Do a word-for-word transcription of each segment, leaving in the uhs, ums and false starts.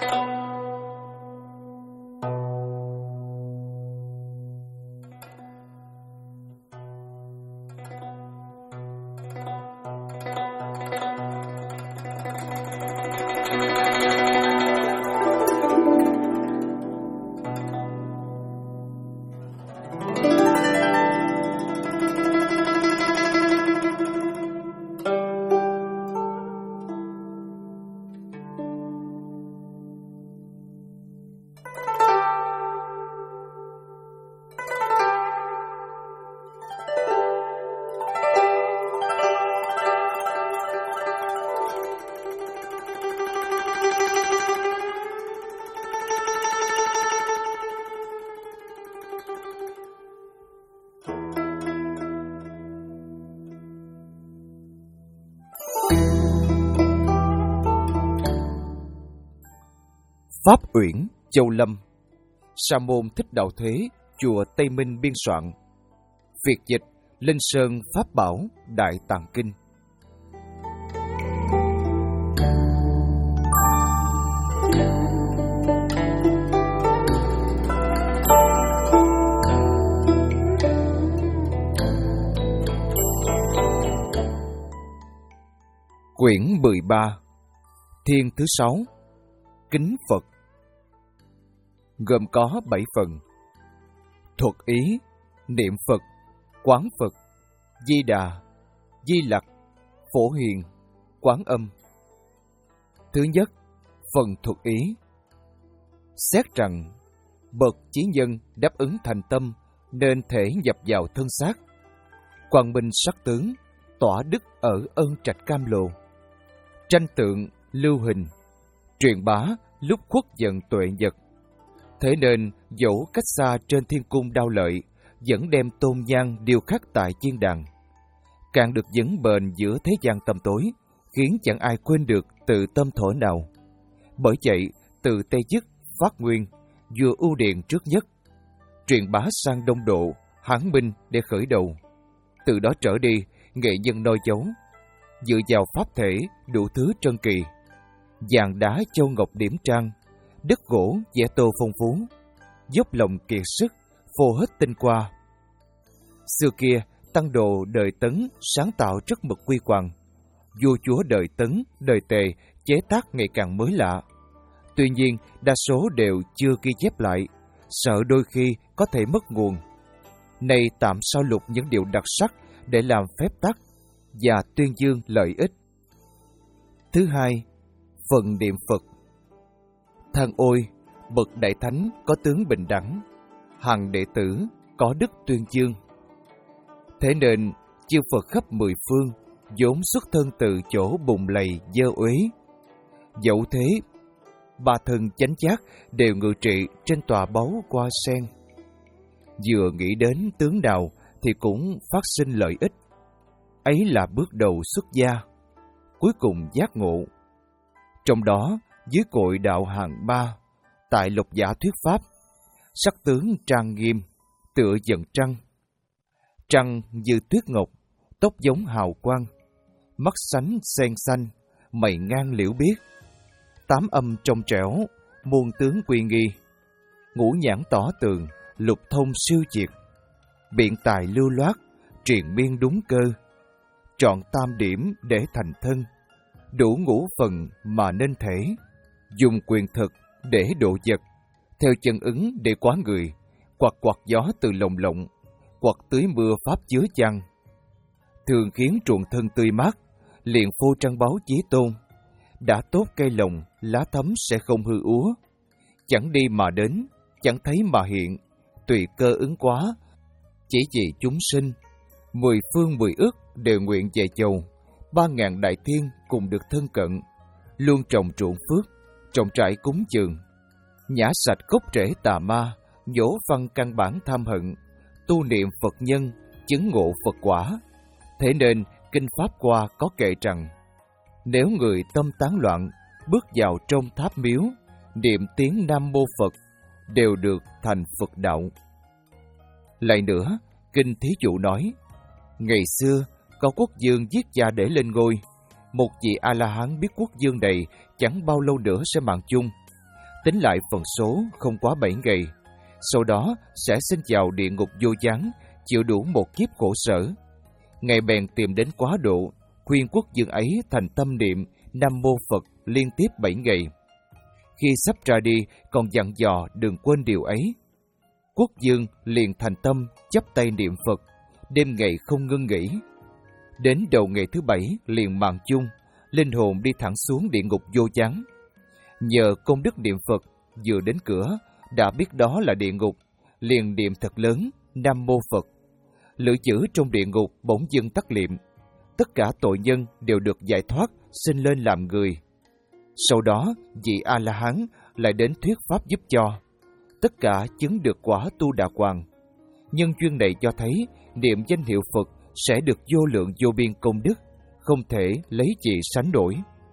Pháp Uyển, Châu Lâm. Sa môn Thích Đạo Thế, chùa Tây Minh biên soạn. Việt dịch Linh Sơn Pháp Bảo Đại Tạng Kinh. Quyển mười ba. Thiên thứ sáu. Kính Phật. Gồm có bảy phần: thuật ý, niệm Phật, quán Phật, Di Đà, Di Lặc, Phổ Hiền, Quán Âm. Thứ nhất, phần thuật ý. Xét rằng bậc chí nhân đáp ứng thành tâm nên thể nhập vào thân xác, quang minh sắc tướng, tỏa đức ở ơn trạch cam lồ, tranh tượng lưu hình, truyền bá lúc khuất dần tuệ nhật. Thế nên dẫu cách xa trên thiên cung Đao Lợi, vẫn đem tôn nhang điêu khắc tại chiên đàn, càng được vững bền giữa thế gian tăm tối, khiến chẳng ai quên được từ tâm thổ nào. Bởi vậy, từ Tây Dứt phát nguyên, vua ưu điền trước nhất, truyền bá sang Đông Độ, Hán Minh để khởi đầu. Từ đó trở đi, nghệ nhân noi dấu, dựa vào pháp thể đủ thứ trân kỳ, vàng đá châu ngọc điểm trang, đất gỗ vẽ tô phong phú, dốc lòng kiệt sức, phô hết tinh qua. Xưa kia, tăng đồ đời Tấn sáng tạo rất mực quy hoàng, vua chúa đời Tấn, đời Tề chế tác ngày càng mới lạ. Tuy nhiên, đa số đều chưa ghi chép lại, sợ đôi khi có thể mất nguồn. Nay tạm sao lục những điều đặc sắc để làm phép tắc và tuyên dương lợi ích. Thứ hai, phần niệm Phật. Than ôi, bậc đại thánh có tướng bình đẳng, hằng đệ tử có đức tuyên dương. Thế nên chư Phật khắp mười phương vốn xuất thân từ chỗ bùn lầy dơ uế. Dẫu thế, ba thân chánh giác đều ngự trị trên tòa báu hoa sen. Vừa nghĩ đến tướng nào thì cũng phát sinh lợi ích. Ấy là bước đầu xuất gia, cuối cùng giác ngộ. Trong đó, dưới cội đạo hạng ba, tại Lộc Giả thuyết pháp, sắc tướng trang nghiêm, tựa dần trăng. Trăng như tuyết ngọc, tóc giống hào quang, mắt sánh sen xanh, mày ngang liễu biếc. Tám âm trong trẻo, muôn tướng quy nghi. Ngũ nhãn tỏ tường, lục thông siêu triệt. Biện tài lưu loát, triền miên đúng cơ. Trọn tam điểm để thành thân, đủ ngũ phần mà nên thể. Dùng quyền thực để độ vật, theo chân ứng để quá người, quạt quạt gió từ lồng lộng, quạt tưới mưa pháp chứa chăng. Thường khiến truồng thân tươi mát, liền phô trăng báo chí tôn. Đã tốt cây lồng, lá thấm sẽ không hư úa. Chẳng đi mà đến, chẳng thấy mà hiện, tùy cơ ứng quá. Chỉ vì chúng sinh, mười phương mười ức đều nguyện về chầu. Ba ngàn đại thiên cùng được thân cận, luôn trồng ruộng phước, trồng trại cúng dường, nhả sạch gốc rễ tà ma, nhổ văng căn bản tham hận, tu niệm Phật nhân, chứng ngộ Phật quả. Thế nên kinh pháp qua có kệ rằng, nếu người tâm tán loạn, bước vào trong tháp miếu, niệm tiếng Nam Mô Phật, đều được thành Phật đạo. Lại nữa, kinh thí dụ nói, ngày xưa có quốc vương giết cha để lên ngôi. Một vị A-la-hán biết quốc vương này chẳng bao lâu nữa sẽ mạng chung. tính lại phần số không quá bảy ngày, sau đó sẽ sinh vào địa ngục vô gián, chịu đủ một kiếp khổ sở. Ngài bèn tìm đến Quá Độ, khuyên quốc dương ấy thành tâm niệm Nam Mô Phật liên tiếp bảy ngày. Khi sắp ra đi, còn dặn dò đừng quên điều ấy. Quốc dương liền thành tâm chắp tay niệm Phật, đêm ngày không ngưng nghỉ. Đến đầu ngày thứ bảy liền mạng chung, linh hồn đi thẳng xuống địa ngục vô gián. Nhờ công đức niệm Phật, vừa đến cửa đã biết đó là địa ngục, liền niệm thật lớn Nam Mô Phật. Lưỡi chữ trong địa ngục bỗng dưng tắt liệm, tất cả tội nhân đều được giải thoát, sinh lên làm người. Sau đó vị A La Hán lại đến thuyết pháp giúp cho tất cả chứng được quả Tu Đà Hoàng. Nhân duyên này cho thấy niệm danh hiệu Phật sẽ được vô lượng vô biên công đức, không thể lấy gì sánh đổi.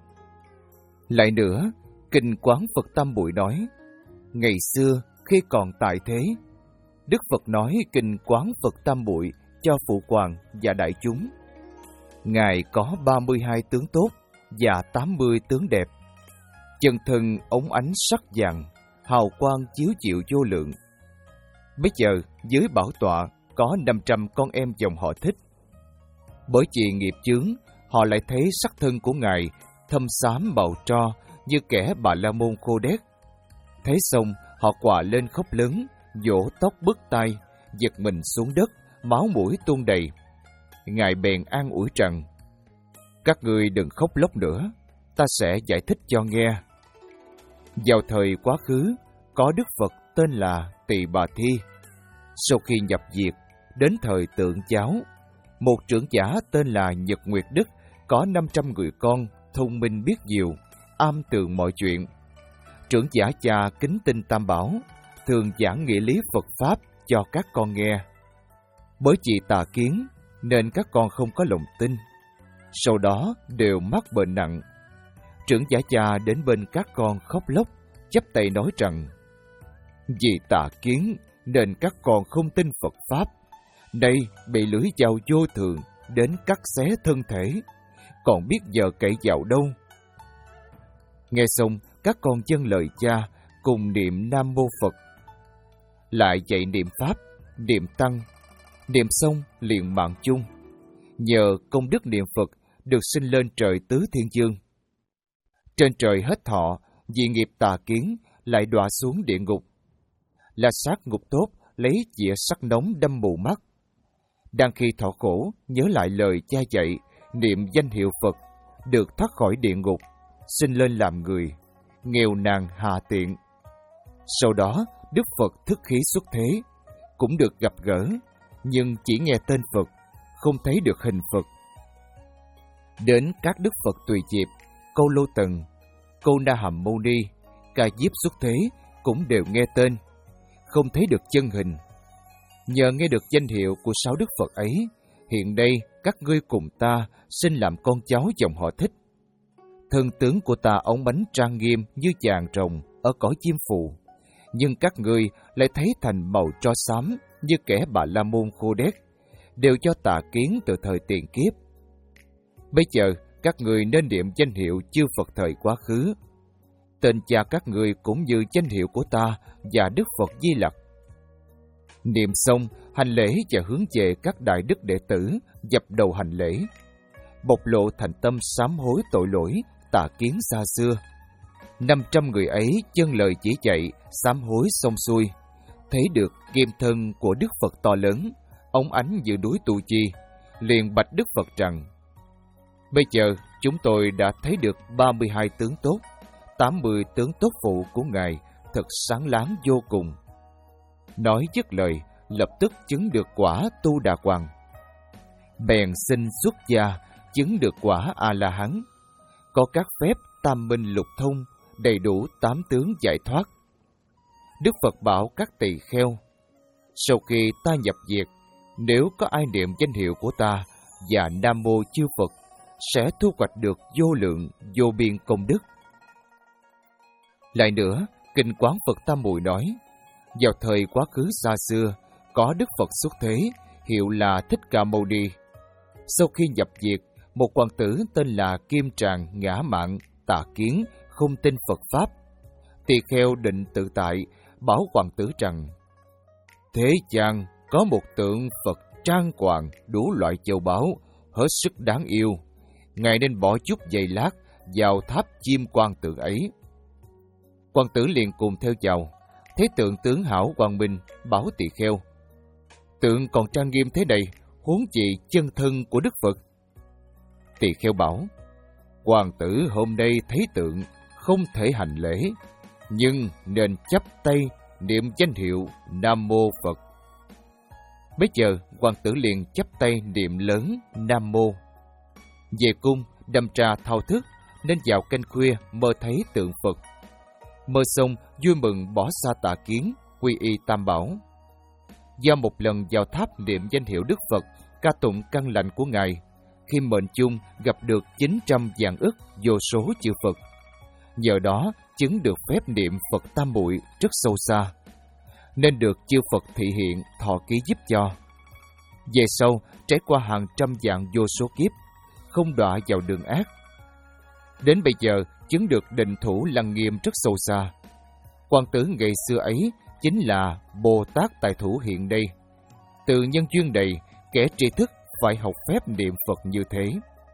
Lại nữa, Kinh Quán Phật Tam Bụi nói, ngày xưa khi còn tại thế, Đức Phật nói Kinh Quán Phật Tam Bụi cho phụ hoàng và đại chúng. Ngài có ba mươi hai tướng tốt và tám mươi tướng đẹp, chân thân ống ánh sắc vàng, hào quang chiếu chịu vô lượng. Bây giờ dưới bảo tọa có năm trăm con em dòng họ Thích. Bởi vì nghiệp chướng, họ lại thấy sắc thân của Ngài thâm xám màu tro như kẻ Bà La Môn khô đét. Thế xong, họ quạ lên khóc lớn, vỗ tóc bứt tai, giật mình xuống đất, máu mũi tuôn đầy. Ngài bèn an ủi rằng, các ngươi đừng khóc lóc nữa, ta sẽ giải thích cho nghe. Vào thời quá khứ, có Đức Phật tên là Tỳ Bà Thi. Sau khi nhập diệt, đến thời Tượng Giáo, một trưởng giả tên là Nhật Nguyệt Đức có năm trăm người con, thông minh biết nhiều, am tường mọi chuyện. Trưởng giả cha kính tin Tam Bảo, thường giảng nghĩa lý Phật Pháp cho các con nghe. Bởi vì tà kiến, nên các con không có lòng tin. Sau đó đều mắc bệnh nặng. Trưởng giả cha đến bên các con khóc lóc, chắp tay nói rằng, vì tà kiến nên các con không tin Phật Pháp. Nay bị lưỡi dao vô thường đến cắt xé thân thể, còn biết giờ cậy vào đâu. Nghe xong, các con dâng lời cha, cùng niệm Nam Mô Phật. Lại dạy niệm Pháp, niệm Tăng. Niệm xong liền mạng chung. Nhờ công đức niệm Phật được sinh lên trời tứ thiên dương. Trên trời hết thọ, vì nghiệp tà kiến lại đọa xuống địa ngục. Là sát ngục tốt lấy dĩa sắt nóng đâm mù mắt. Đang khi thọ khổ, nhớ lại lời cha dạy, niệm danh hiệu Phật, được thoát khỏi địa ngục, sinh lên làm người, nghèo nàn hà tiện. Sau đó, Đức Phật thức khí xuất thế, cũng được gặp gỡ, nhưng chỉ nghe tên Phật, không thấy được hình Phật. Đến các Đức Phật Tùy Diệp, Câu Lô Tần, Câu Na Hàm Mâu Ni, Ca Diếp xuất thế cũng đều nghe tên, không thấy được chân hình. Nhờ nghe được danh hiệu của sáu Đức Phật ấy, hiện đây các ngươi cùng ta sinh làm con cháu dòng họ Thích. Thân tướng của ta ống bánh trang nghiêm như vàng rồng ở cõi chim phù, nhưng các ngươi lại thấy thành màu tro xám như kẻ Bà La Môn khô đét, đều cho tà kiến từ thời tiền kiếp. Bây giờ các ngươi nên niệm danh hiệu chư Phật thời quá khứ. Tên cha các ngươi cũng như danh hiệu của ta và Đức Phật Di Lặc. Niệm xong, hành lễ và hướng về các đại đức đệ tử, dập đầu hành lễ, bộc lộ thành tâm sám hối tội lỗi, tà kiến xa xưa. Năm trăm người ấy chân lời chỉ dạy, sám hối xong xuôi, thấy được kim thân của Đức Phật to lớn, óng ánh như núi Tu Chi, liền bạch Đức Phật rằng, bây giờ chúng tôi đã thấy được ba mươi hai tướng tốt, tám mươi tướng tốt phụ của Ngài thật sáng láng vô cùng. Nói dứt lời, lập tức chứng được quả Tu Đà Hoàng. Bèn xin xuất gia, chứng được quả A-la-hán, có các phép tam minh lục thông, đầy đủ tám tướng giải thoát. Đức Phật bảo các tỳ kheo, sau khi ta nhập diệt, nếu có ai niệm danh hiệu của ta và Nam Mô chư Phật, sẽ thu hoạch được vô lượng, vô biên công đức. Lại nữa, Kinh Quán Phật Tam Bụi nói, vào thời quá khứ xa xưa, có Đức Phật xuất thế, hiệu là Thích Ca Mâu Ni. Sau khi nhập diệt, một hoàng tử tên là Kim Tràng ngã mạn, tà kiến, không tin Phật Pháp. Tỳ kheo định tự tại, bảo hoàng tử rằng: thế gian có một tượng Phật trang hoàng đủ loại châu báu, hết sức đáng yêu. Ngài nên bỏ chút giây lát vào tháp chim quan tượng ấy. Hoàng tử liền cùng theo vào, thấy tượng tướng hảo quang minh, bảo tỳ kheo: tượng còn trang nghiêm thế này, huống chi chân thân của Đức Phật. Tỳ kheo bảo: hoàng tử hôm nay thấy tượng, không thể hành lễ, nhưng nên chắp tay niệm danh hiệu Nam Mô Phật. Bây giờ hoàng tử liền chắp tay niệm lớn Nam Mô. Về cung đâm tra thao thức, nên vào canh khuya mơ thấy tượng Phật. Mơ xong vui mừng bỏ xa tà kiến, quy y Tam Bảo. Do một lần vào tháp niệm danh hiệu Đức Phật, ca tụng căn lành của Ngài, khi mệnh chung gặp được chín trăm vạn ức vô số chư Phật. Nhờ đó chứng được phép niệm Phật tam muội rất sâu xa, nên được chư Phật thị hiện thọ ký giúp cho. Về sau trải qua hàng trăm vạn vô số kiếp, không đọa vào đường ác. Đến bây giờ chứng được định thủ lăng nghiêm rất sâu xa. Hoàng tử ngày xưa ấy chính là Bồ Tát tại thủ hiện đây. Từ nhân duyên này, kẻ tri thức phải học phép niệm Phật như thế.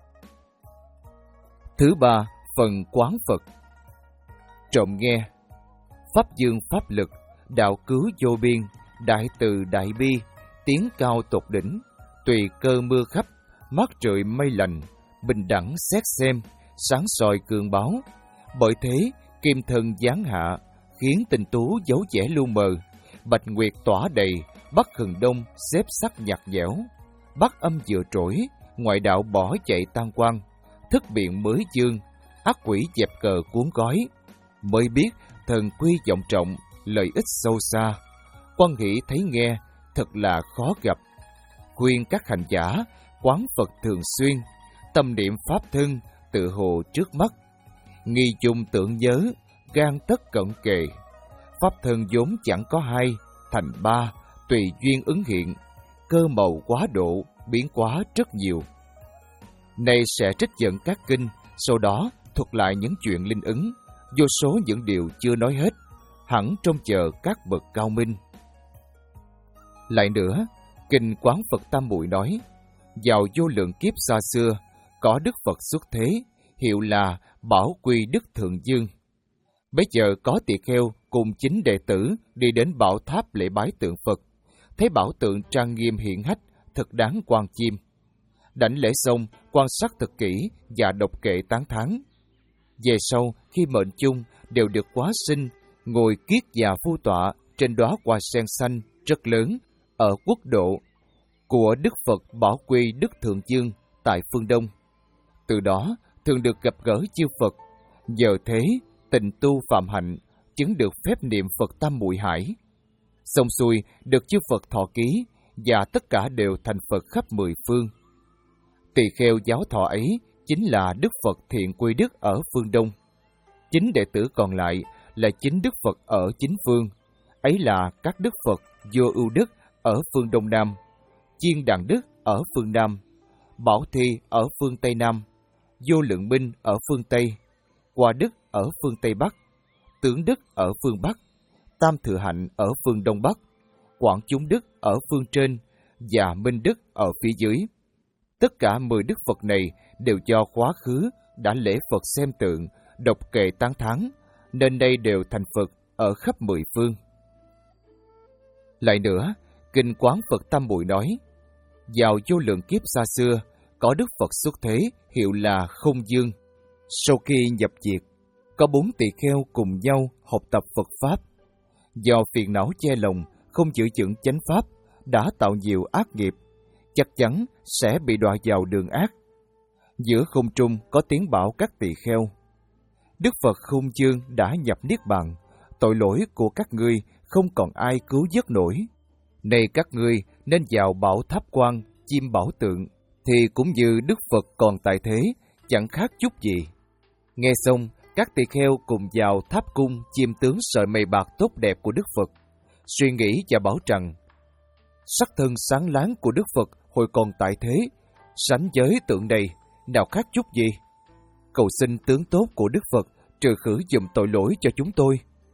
Thứ ba, phần quán Phật. Trộm nghe: pháp dương pháp lực, đạo cứu vô biên, đại từ đại bi, tiếng cao tột đỉnh, tùy cơ mưa khắp, mát trời mây lành, bình đẳng xét xem, sáng soi cường báo. Bởi thế kim thần giáng hạ, khiến tinh tú dấu vẻ lu mờ, bạch nguyệt tỏa đầy, bắc hừng đông xếp sắc nhạt nhẽo, bắc âm vừa trỗi, ngoại đạo bỏ chạy tan quang, thức biện mới dương, ác quỷ dẹp cờ cuốn gói. Mới biết thần quy vọng trọng, lợi ích sâu xa, quan hỷ thấy nghe thật là khó gặp. Khuyên các hành giả quán Phật thường xuyên, tâm niệm pháp thân tự hồ trước mắt, nghi chung tưởng nhớ, gan tất cận kề. Pháp thân vốn chẳng có hai, thành ba, tùy duyên ứng hiện, cơ màu quá độ, biến quá rất nhiều. Nay sẽ trích dẫn các kinh, sau đó thuật lại những chuyện linh ứng, vô số những điều chưa nói hết, hẳn trông chờ các bậc cao minh. Lại nữa, kinh Quán Phật Tam Muội nói: vào vô lượng kiếp xa xưa, có Đức Phật xuất thế, hiệu là Bảo Quy Đức Thượng Dương. Bây giờ có tỳ kheo cùng chính đệ tử đi đến bảo tháp lễ bái tượng Phật, thấy bảo tượng trang nghiêm hiện hách, thật đáng quan chiêm. Đảnh lễ xong, quan sát thật kỹ và đọc kệ tán thán. Về sau, khi mệnh chung đều được hóa sinh, ngồi kiết già phu tọa trên đóa hoa sen xanh rất lớn ở quốc độ của Đức Phật Bảo Quy Đức Thượng Dương tại phương Đông. Từ đó thường được gặp gỡ chư Phật, nhờ thế tình tu phạm hạnh, chứng được phép niệm Phật Tam Muội Hải. Xong xuôi được chư Phật thọ ký, và tất cả đều thành Phật khắp mười phương. Tỳ kheo giáo thọ ấy chính là Đức Phật Thiện Quy Đức ở phương Đông. Chính đệ tử còn lại là chính Đức Phật ở chính phương, ấy là các Đức Phật Vô Ưu Đức ở phương Đông Nam, Chiên Đàn Đức ở phương Nam, Bảo Thi ở phương Tây Nam, Vô Lượng Minh ở phương Tây, Hoa Đức ở phương Tây Bắc, Tướng Đức ở phương Bắc, Tam Thừa Hạnh ở phương Đông Bắc, Quảng Chúng Đức ở phương trên và Minh Đức ở phía dưới. Tất cả mười Đức Phật này đều do quá khứ đã lễ Phật xem tượng, đọc kệ tán thán, nên đây đều thành Phật ở khắp mười phương. Lại nữa, kinh Quán Phật Tam Muội nói: vào vô lượng kiếp xa xưa, có Đức Phật xuất thế, hiệu là Không Dương. Sau khi nhập diệt, có bốn tỳ kheo cùng nhau học tập Phật Pháp. Do phiền não che lòng, không giữ vững chánh Pháp, đã tạo nhiều ác nghiệp, chắc chắn sẽ bị đọa vào đường ác. Giữa không trung có tiếng bảo các tỳ kheo: Đức Phật Không Dương đã nhập Niết Bàn, tội lỗi của các ngươi không còn ai cứu vớt nổi. Nay các ngươi nên vào bảo tháp quan chiêm bảo tượng, thì cũng như Đức Phật còn tại thế, chẳng khác chút gì. Nghe xong, các tỳ kheo cùng vào tháp cung chiêm tướng sợi mây bạc tốt đẹp của Đức Phật, suy nghĩ và bảo rằng: sắc thân sáng láng của Đức Phật hồi còn tại thế, sánh với tượng này, nào khác chút gì. Cầu xin tướng tốt của Đức Phật trừ khử giùm tội lỗi cho chúng tôi.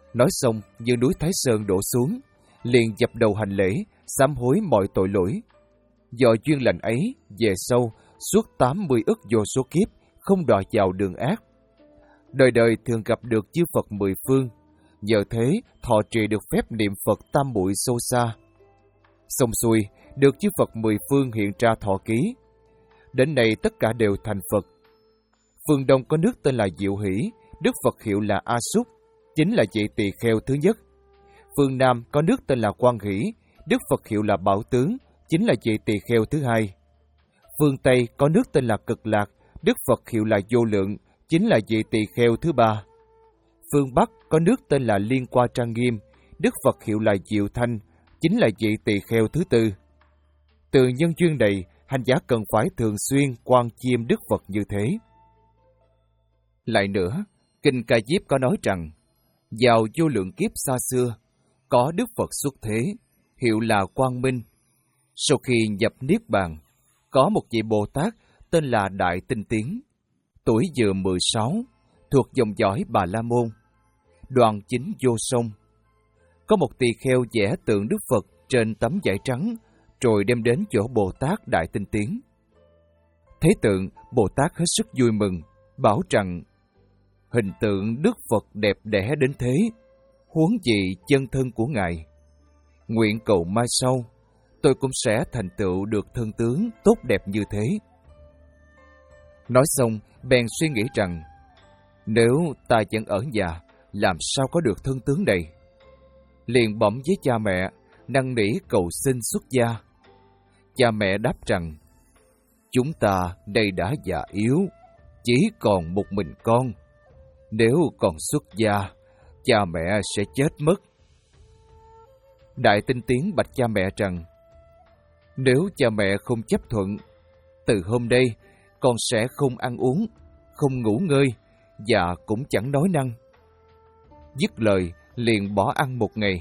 Nói xong như núi Thái Sơn đổ xuống, liền dập đầu hành lễ, sám hối mọi tội lỗi. Do duyên lành ấy, về sau, suốt tám mươi ức vô số kiếp, không đọa vào đường ác. Đời đời thường gặp được chư Phật mười phương, nhờ thế thọ trì được phép niệm Phật tam muội sâu xa. Xong xuôi, được chư Phật mười phương hiện ra thọ ký. Đến nay tất cả đều thành Phật. Phương Đông có nước tên là Diệu Hỷ, Đức Phật hiệu là A Súc, chính là vị tỳ kheo thứ nhất. Phương Nam có nước tên là Quan Hỷ, Đức Phật hiệu là Bảo Tướng, chính là vị tỳ kheo thứ hai. Phương Tây có nước tên là Cực Lạc, Đức Phật hiệu là Vô Lượng, chính là vị tỳ kheo thứ ba. Phương Bắc có nước tên là Liên Qua Trang Nghiêm, Đức Phật hiệu là Diệu Thanh, chính là vị tỳ kheo thứ tư. Từ nhân duyên này, hành giả cần phải thường xuyên quan chiêm Đức Phật như thế. Lại nữa, Kinh Ca Diếp có nói rằng, vào vô lượng kiếp xa xưa, có Đức Phật xuất thế, hiệu là Quang Minh. Sau khi nhập Niết Bàn, có một vị Bồ Tát tên là Đại Tinh Tiến, tuổi vừa mười sáu, thuộc dòng dõi Bà La Môn, đoàn chính vô song. Có một tỳ kheo vẽ tượng Đức Phật trên tấm vải trắng, rồi đem đến chỗ Bồ Tát Đại Tinh Tiến. Thấy tượng, Bồ Tát hết sức vui mừng, bảo rằng, hình tượng Đức Phật đẹp đẽ đến thế, huống gì chân thân của Ngài. Nguyện cầu mai sau, tôi cũng sẽ thành tựu được thân tướng tốt đẹp như thế. Nói xong, bèn suy nghĩ rằng, nếu ta vẫn ở nhà, làm sao có được thân tướng này? Liền bẩm với cha mẹ, năn nỉ cầu xin xuất gia. Cha mẹ đáp rằng, chúng ta đây đã già yếu, chỉ còn một mình con. Nếu còn xuất gia, cha mẹ sẽ chết mất. Đại Tinh Tiến bạch cha mẹ rằng, nếu cha mẹ không chấp thuận, từ hôm nay con sẽ không ăn uống, không ngủ ngơi và cũng chẳng nói năng. Dứt lời, liền bỏ ăn một ngày.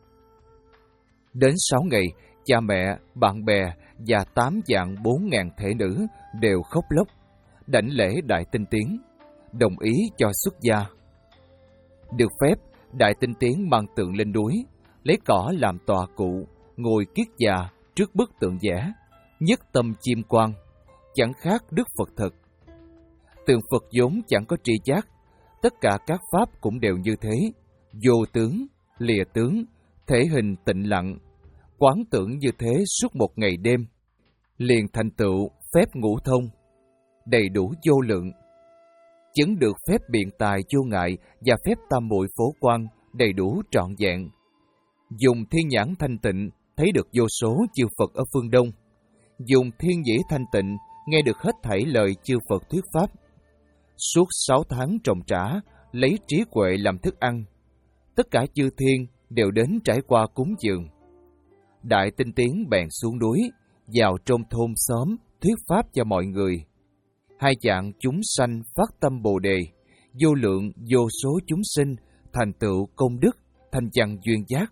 Đến sáu ngày, cha mẹ, bạn bè và tám vạn bốn ngàn thể nữ đều khóc lóc, đảnh lễ Đại Tinh Tiến, đồng ý cho xuất gia. Được phép, Đại Tinh Tiến mang tượng lên núi, lấy cỏ làm tọa cụ, ngồi kiết già trước bức tượng vẽ, nhất tâm chiêm quan, chẳng khác Đức Phật thật. Tượng Phật vốn chẳng có tri giác, tất cả các pháp cũng đều như thế, vô tướng, lìa tướng, thể hình tịnh lặng, quán tưởng như thế suốt một ngày đêm, liền thành tựu phép ngũ thông, đầy đủ vô lượng, chứng được phép biện tài vô ngại và phép tam muội phổ quang đầy đủ trọn vẹn. Dùng thiên nhãn thanh tịnh thấy được vô số chư Phật ở phương Đông, dùng thiên nhĩ thanh tịnh nghe được hết thảy lời chư Phật thuyết pháp. Suốt sáu tháng trồng trả, lấy trí huệ làm thức ăn, tất cả chư thiên đều đến trải qua cúng dường. Đại Tinh Tiến bèn xuống núi, vào trong thôn xóm thuyết pháp cho mọi người. Hai dạng chúng sanh phát tâm Bồ đề, vô lượng vô số chúng sinh thành tựu công đức, thành văn duyên giác.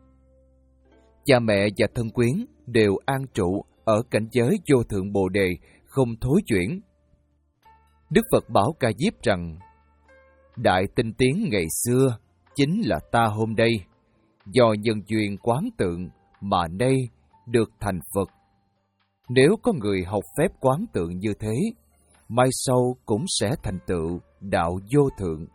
Cha mẹ và thân quyến đều an trụ ở cảnh giới vô thượng Bồ đề, không thối chuyển. Đức Phật bảo Ca Diếp rằng, Đại Tinh Tiến ngày xưa chính là ta hôm nay, do nhân duyên quán tượng mà nay được thành Phật. Nếu có người học phép quán tượng như thế, mai sau cũng sẽ thành tựu đạo vô thượng.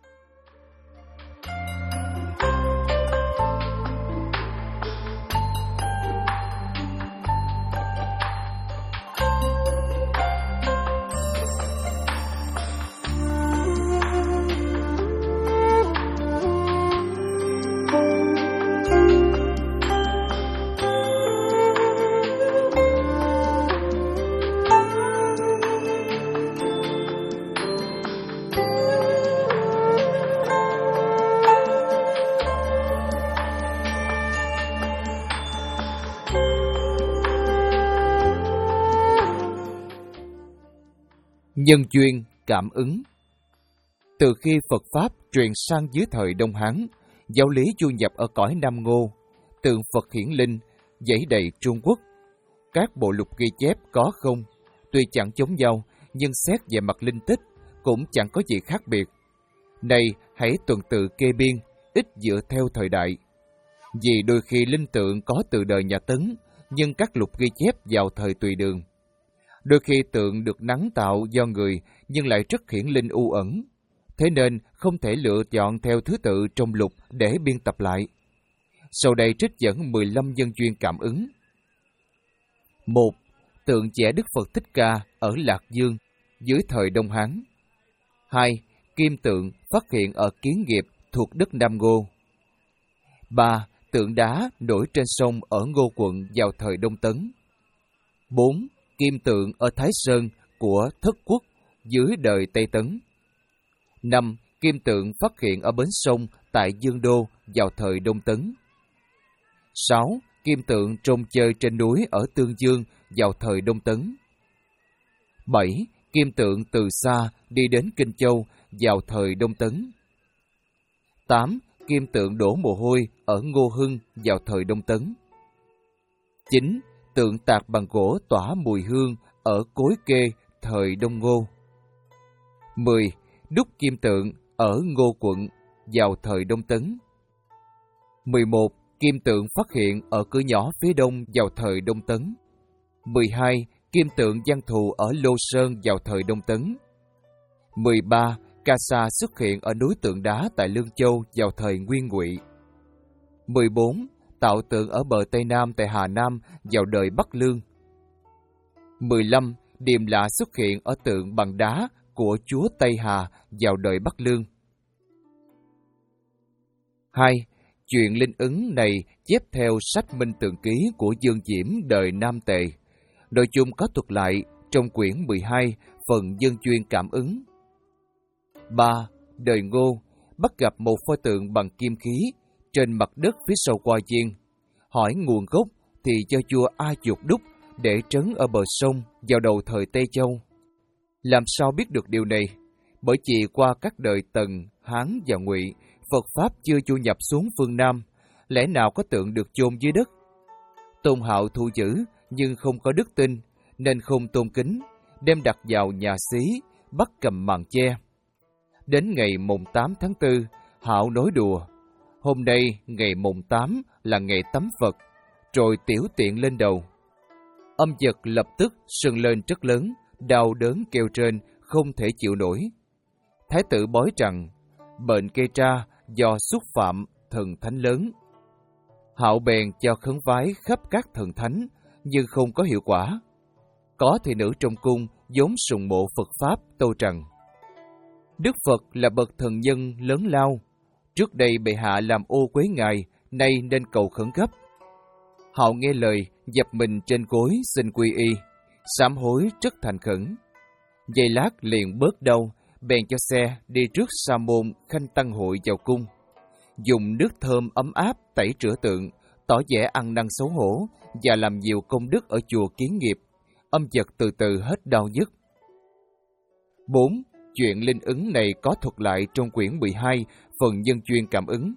Nhân duyên cảm ứng. Từ khi Phật Pháp truyền sang dưới thời Đông Hán, giáo lý du nhập ở cõi Nam Ngô, tượng Phật hiển linh, dãy đầy Trung Quốc. Các bộ lục ghi chép có không, tuy chẳng giống nhau, nhưng xét về mặt linh tích, cũng chẳng có gì khác biệt. Này, hãy tuần tự kê biên, ít dựa theo thời đại. Vì đôi khi linh tượng có từ đời nhà Tấn, nhưng các lục ghi chép vào thời Tùy Đường. Đôi khi tượng được nắng tạo do người, nhưng lại rất hiển linh u ẩn. Thế nên không thể lựa chọn theo thứ tự trong lục để biên tập lại. Sau đây trích dẫn mười lăm nhân duyên cảm ứng. một. Tượng vẽ Đức Phật Thích Ca ở Lạc Dương dưới thời Đông Hán. hai. Kim tượng phát hiện ở Kiến Nghiệp thuộc đất Nam Ngô. ba. Tượng đá nổi trên sông ở Ngô Quận vào thời Đông Tấn. bốn. Kim tượng ở Thái Sơn của Thất Quốc dưới đời Tây Tấn. năm. Kim tượng phát hiện ở bến sông tại Dương Đô vào thời Đông Tấn. sáu. Kim tượng trông chơi trên núi ở Tương Dương vào thời Đông Tấn. bảy. Kim tượng từ xa đi đến Kinh Châu vào thời Đông Tấn. tám. Kim tượng đổ mồ hôi ở Ngô Hưng vào thời Đông Tấn. chín. Tượng tạc bằng gỗ tỏa mùi hương ở Cối Kê thời Đông Ngô. mười. Đúc kim tượng ở Ngô Quận vào thời Đông Tấn. mười một. Kim tượng phát hiện ở cửa nhỏ phía đông vào thời Đông Tấn. mười hai. Kim tượng Giang Thù ở Lô Sơn vào thời Đông Tấn. mười ba. Ca Sa xuất hiện ở núi Tượng Đá tại Lương Châu vào thời Nguyên Ngụy. mười bốn. Tạo tượng ở bờ Tây Nam tại Hà Nam vào đời Bắc Lương. mười lăm. Điềm lạ xuất hiện ở tượng bằng đá của chúa Tây Hà vào đời Bắc Lương. hai. Chuyện linh ứng này chép theo sách Minh Tượng Ký của Dương Diễm đời Nam Tề. Nội dung có thuật lại trong quyển mười hai, phần dân chuyên cảm ứng. ba. Đời Ngô, bắt gặp một pho tượng bằng kim khí trên mặt đất phía sau Qua Diên. Hỏi nguồn gốc thì cho vua A Dục đúc để trấn ở bờ sông vào đầu thời Tây Châu. Làm sao biết được điều này? Bởi chỉ qua các đời Tần, Hán và Ngụy, Phật Pháp chưa du nhập xuống phương Nam, lẽ nào có tượng được chôn dưới đất? Tôn Hạo thu giữ nhưng không có đức tin, nên không tôn kính, đem đặt vào nhà xí, bắt cầm màn che. Đến ngày mùng tám tháng tư, Hạo nói đùa, hôm nay ngày mùng tám là ngày tắm Phật, rồi tiểu tiện lên đầu. Âm vật lập tức sưng lên rất lớn, đau đớn kêu trên, không thể chịu nổi. Thái tử bói rằng, bệnh gây ra do xúc phạm thần thánh lớn. Hạo bèn cho khấn vái khắp các thần thánh, nhưng không có hiệu quả. Có thị nữ trong cung vốn sùng mộ Phật Pháp tâu rằng, Đức Phật là bậc thần nhân lớn lao, trước đây bệ hạ làm ô quế ngài, nay nên cầu khẩn gấp. Hạo nghe lời, dập mình trên gối xin quy y, sám hối rất thành khẩn. Giây lát liền bớt đau, bèn cho xe đi trước Sa môn khanh tăng hội vào cung, dùng nước thơm ấm áp tẩy rửa tượng, tỏ vẻ ăn năn xấu hổ và làm nhiều công đức ở chùa Kiến Nghiệp. Âm vật từ từ hết đau nhức. bốn. Chuyện linh ứng này có thuật lại trong quyển mười hai, phần nhân chuyên cảm ứng.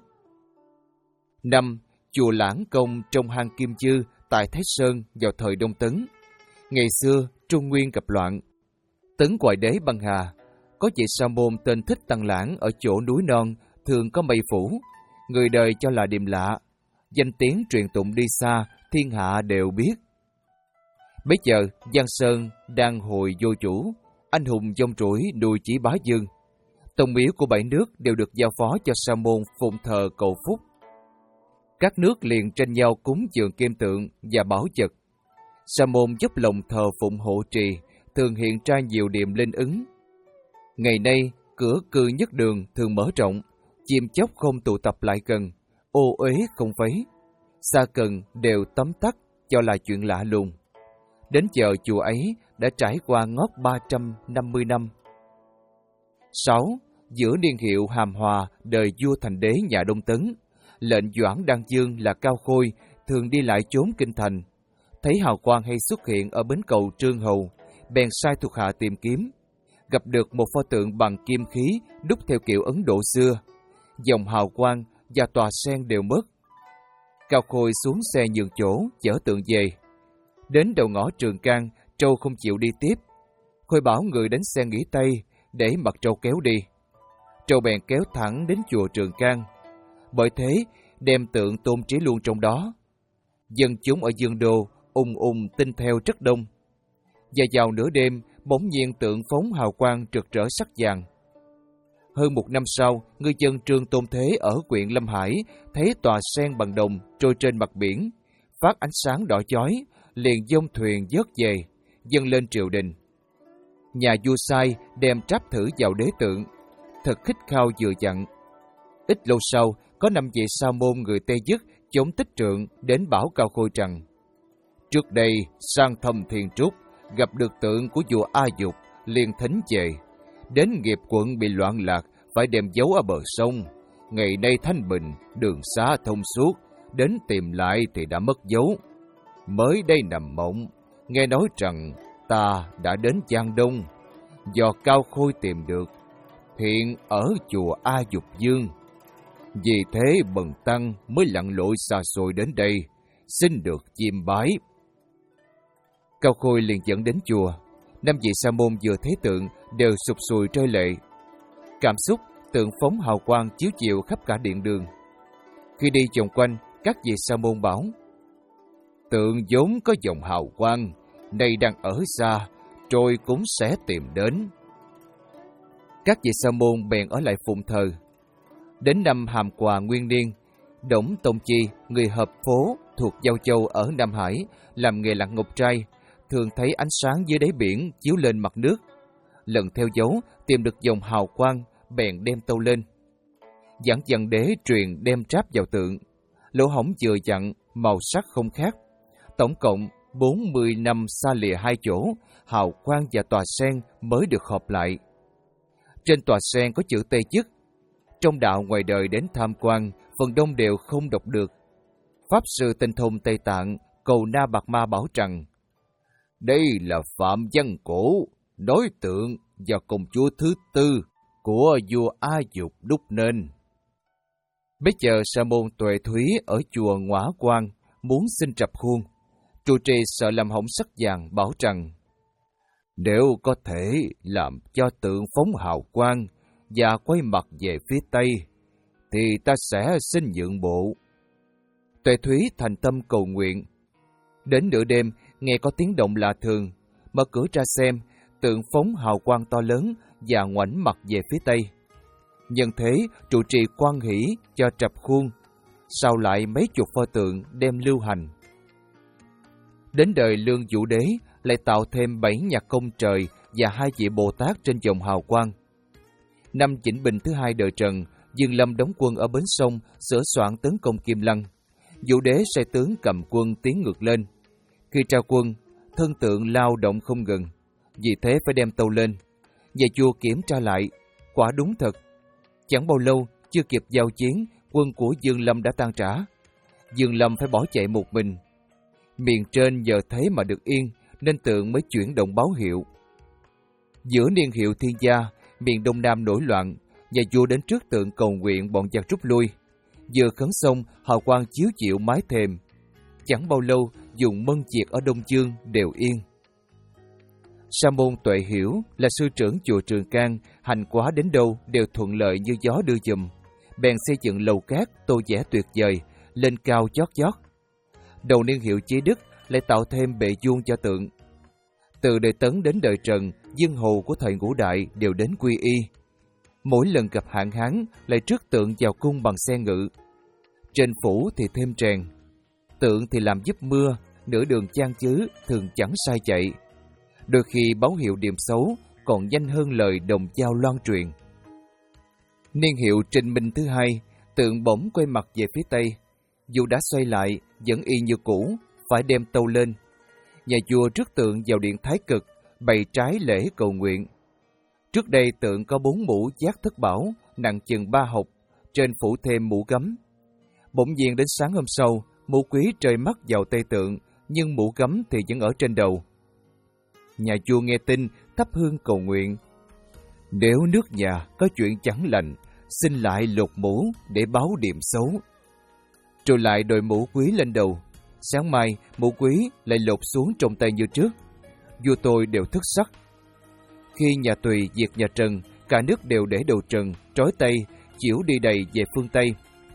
năm. Chùa Lãng Công trong hang Kim Chư tại Thái Sơn vào thời Đông Tấn. Ngày xưa, Trung Nguyên gặp loạn. Tấn Hoài Đế băng hà. Có vị sa môn tên Thích Tăng Lãng ở chỗ núi non, thường có mây phủ. Người đời cho là điềm lạ. Danh tiếng truyền tụng đi xa, thiên hạ đều biết. Bấy giờ, Giang Sơn đang hồi vô chủ. Anh hùng dông trũi nuôi Chỉ Bá Dương. Tông miếu của bảy nước đều được giao phó cho sa môn phụng thờ cầu phúc. Các nước liền tranh nhau cúng dường kim tượng và bảo vật. Sa môn dốc lòng thờ phụng hộ trì, thường hiện ra nhiều điểm linh ứng. Ngày nay, cửa cư nhất đường thường mở rộng, chim chóc không tụ tập lại gần, ô uế không vấy. Xa gần đều tấm tắc cho là chuyện lạ lùng. Đến giờ chùa ấy đã trải qua ngót ba trăm năm mươi năm. sáu. Giữa niên hiệu Hàm Hòa đời vua Thành Đế nhà Đông Tấn, lệnh Doãn Đăng Dương là Cao Khôi thường đi lại trốn kinh thành. Thấy hào quang hay xuất hiện ở bến cầu Trương Hầu, bèn sai thuộc hạ tìm kiếm. Gặp được một pho tượng bằng kim khí đúc theo kiểu Ấn Độ xưa. Dòng hào quang và tòa sen đều mất. Cao Khôi xuống xe nhường chỗ chở tượng về. Đến đầu ngõ Trường Can, Trâu không chịu đi tiếp. Khôi bảo người đến xe nghỉ tay để mặc Trâu kéo đi. Trâu bèn kéo thẳng đến chùa Trường Can. Bởi thế, đem tượng tôn trí luôn trong đó. Dân chúng ở Dương Đô ùng ùng tin theo rất đông. Và vào nửa đêm, bỗng nhiên tượng phóng hào quang rực rỡ sắc vàng. Hơn một năm sau, ngư dân Trương Tôn Thế ở huyện Lâm Hải thấy tòa sen bằng đồng trôi trên mặt biển, phát ánh sáng đỏ chói, liền dông thuyền vớt về, dâng lên triều đình. Nhà vua sai đem tráp thử vào đế tượng, thật khích khao vừa dặn. Ít lâu sau, có năm vị sa môn người Tây Dứt chống Tích Trượng đến bảo Cao Khôi rằng: trước đây sang thăm Thiên Trúc, gặp được tượng của vua A Dục, liền thính về. Đến nghiệp quận bị loạn lạc, phải đem giấu ở bờ sông. Ngày nay thanh bình, đường xá thông suốt, đến tìm lại thì đã mất dấu. Mới đây nằm mộng, nghe nói rằng ta đã đến Giang Đông, do Cao Khôi tìm được, hiện ở chùa A Dục Dương. Vì thế bần tăng mới lặn lội xa xôi đến đây, xin được chiêm bái. Cao Khôi liền dẫn đến chùa. Năm vị sa môn vừa thấy tượng đều sụp sùi rơi lệ. Cảm xúc, tượng phóng hào quang chiếu chiếu khắp cả điện đường. Khi đi vòng quanh, các vị sa môn bảo: tượng vốn có dòng hào quang, nay đang ở xa, rồi cũng sẽ tìm đến. Các vị sa môn bèn ở lại phụng thờ. Đến năm Hàm Quà Nguyên Niên, Đổng Tông Chi, người hợp phố thuộc Giao Châu ở Nam Hải, làm nghề lặn ngọc trai, thường thấy ánh sáng dưới đáy biển chiếu lên mặt nước. Lần theo dấu, tìm được dòng hào quang, bèn đem tâu lên. Giảng dần đế truyền đem tráp vào tượng. Lỗ hổng vừa dặn, màu sắc không khác. Tổng cộng bốn mươi năm xa lìa hai chỗ, hào quang và tòa sen mới được hợp lại. Trên tòa sen có chữ Tây Dứt. Trong đạo ngoài đời đến tham quan, phần đông đều không đọc được. Pháp sư tinh thông Tây Tạng, Cầu Na Bạc Ma bảo rằng: đây là phạm văn cổ, đối tượng và công chúa thứ tư của vua A Dục đúc nên. Bây giờ sa môn Tuệ Thúy ở chùa Ngõa Quan muốn xin trập khuôn. Trụ trì sợ làm hỏng sắc vàng bảo rằng: nếu có thể làm cho tượng phóng hào quang và quay mặt về phía Tây, thì ta sẽ xin nhượng bộ. Tuệ Thúy thành tâm cầu nguyện. Đến nửa đêm, nghe có tiếng động lạ thường, mở cửa ra xem, tượng phóng hào quang to lớn và ngoảnh mặt về phía Tây. Nhân thế, trụ trì quan hỷ cho trập khuôn, sau lại mấy chục pho tượng đem lưu hành. Đến đời Lương Vũ Đế, lại tạo thêm bảy nhạc công trời và hai vị Bồ Tát trên dòng hào quang. Năm Vĩnh Bình thứ hai đời Trần, Dương Lâm đóng quân ở bến sông, sửa soạn tấn công Kim Lăng. Vũ Đế sai tướng cầm quân tiến ngược lên. Khi ra quân, thân tượng lao động không ngừng, vì thế phải đem tâu lên. Nhà vua kiểm tra lại, quả đúng thật. Chẳng bao lâu, chưa kịp giao chiến, quân của Dương Lâm đã tan rã. Dương Lâm phải bỏ chạy một mình. Miền trên giờ thế mà được yên, nên tượng mới chuyển động báo hiệu. Giữa niên hiệu Thiên Gia, miền Đông Nam nổi loạn, nhà vua đến trước tượng cầu nguyện bọn giặc rút lui. Vừa khấn xong, hào quang chiếu chịu mái thềm. Chẳng bao lâu, dùng Mân Chiệt ở Đông Dương đều yên. Sa môn Tuệ Hiểu là sư trưởng chùa Trường Can, hành quá đến đâu đều thuận lợi như gió đưa dùm. Bèn xây dựng lầu cát, tô vẽ tuyệt vời, lên cao chót chót. Đầu niên hiệu Chí Đức lại tạo thêm bệ vuông cho tượng. Từ đời Tấn đến đời Trần, dương hầu của thời Ngũ Đại đều đến quy y. Mỗi lần gặp hạn hán, lại rước tượng vào cung bằng xe ngự. Trên phủ thì thêm trèn. Tượng thì làm giúp mưa, nửa đường chan chứ thường chẳng sai chạy. Đôi khi báo hiệu điểm xấu còn nhanh hơn lời đồng dao loan truyền. Niên hiệu Trình Minh thứ hai, tượng bỗng quay mặt về phía Tây. Dù đã xoay lại, vẫn y như cũ, phải đem tâu lên. Nhà vua rước tượng vào điện Thái Cực, bày trái lễ cầu nguyện. Trước đây tượng có bốn mũ giác thất bảo, nặng chừng ba hộc, trên phủ thêm mũ gấm. Bỗng nhiên đến sáng hôm sau, mũ quý rơi mắt vào tay tượng, nhưng mũ gấm thì vẫn ở trên đầu. Nhà vua nghe tin, thắp hương cầu nguyện. Nếu nước nhà có chuyện chẳng lành, xin lại lột mũ để báo điểm xấu. Rồi lại đội mũ quý lên đầu. Sáng mai, mũ quý lại lột xuống trong tay như trước. Vua tôi đều thức sắc. Khi nhà Tùy diệt nhà Trần, cả nước đều để đầu trần, trói tay, chiểu đi đầy về phương Tây.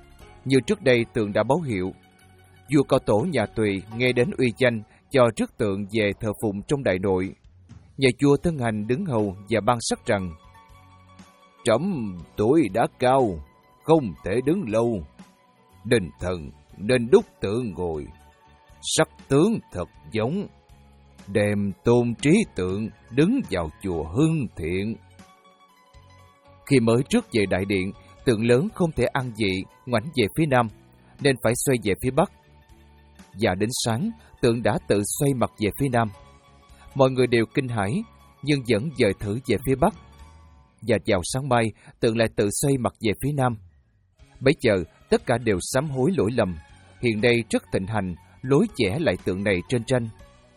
Như trước đây tượng đã báo hiệu, vua cao tổ nhà Tùy nghe đến uy danh cho rước tượng về thờ phụng trong đại nội. Nhà vua thân hành đứng hầu và ban sắc rằng: Trẫm tuổi đã cao, không thể đứng lâu. Đình thần nên đúc tượng ngồi, sắc tướng thật giống, đem tôn trí tượng đứng vào chùa Hưng Thiện. Khi mới rước về đại điện, tượng lớn không thể ăn vị ngoảnh về phía nam, nên phải xoay về phía bắc. Và đến sáng, tượng đã tự xoay mặt về phía nam. Mọi người đều kinh hãi, nhưng vẫn dời thử về phía bắc. Và vào sáng mai, tượng lại tự xoay mặt về phía nam. Bấy giờ, tất cả đều sám hối lỗi lầm. Hiện nay rất thịnh hành, lối vẽ lại tượng này trên tranh.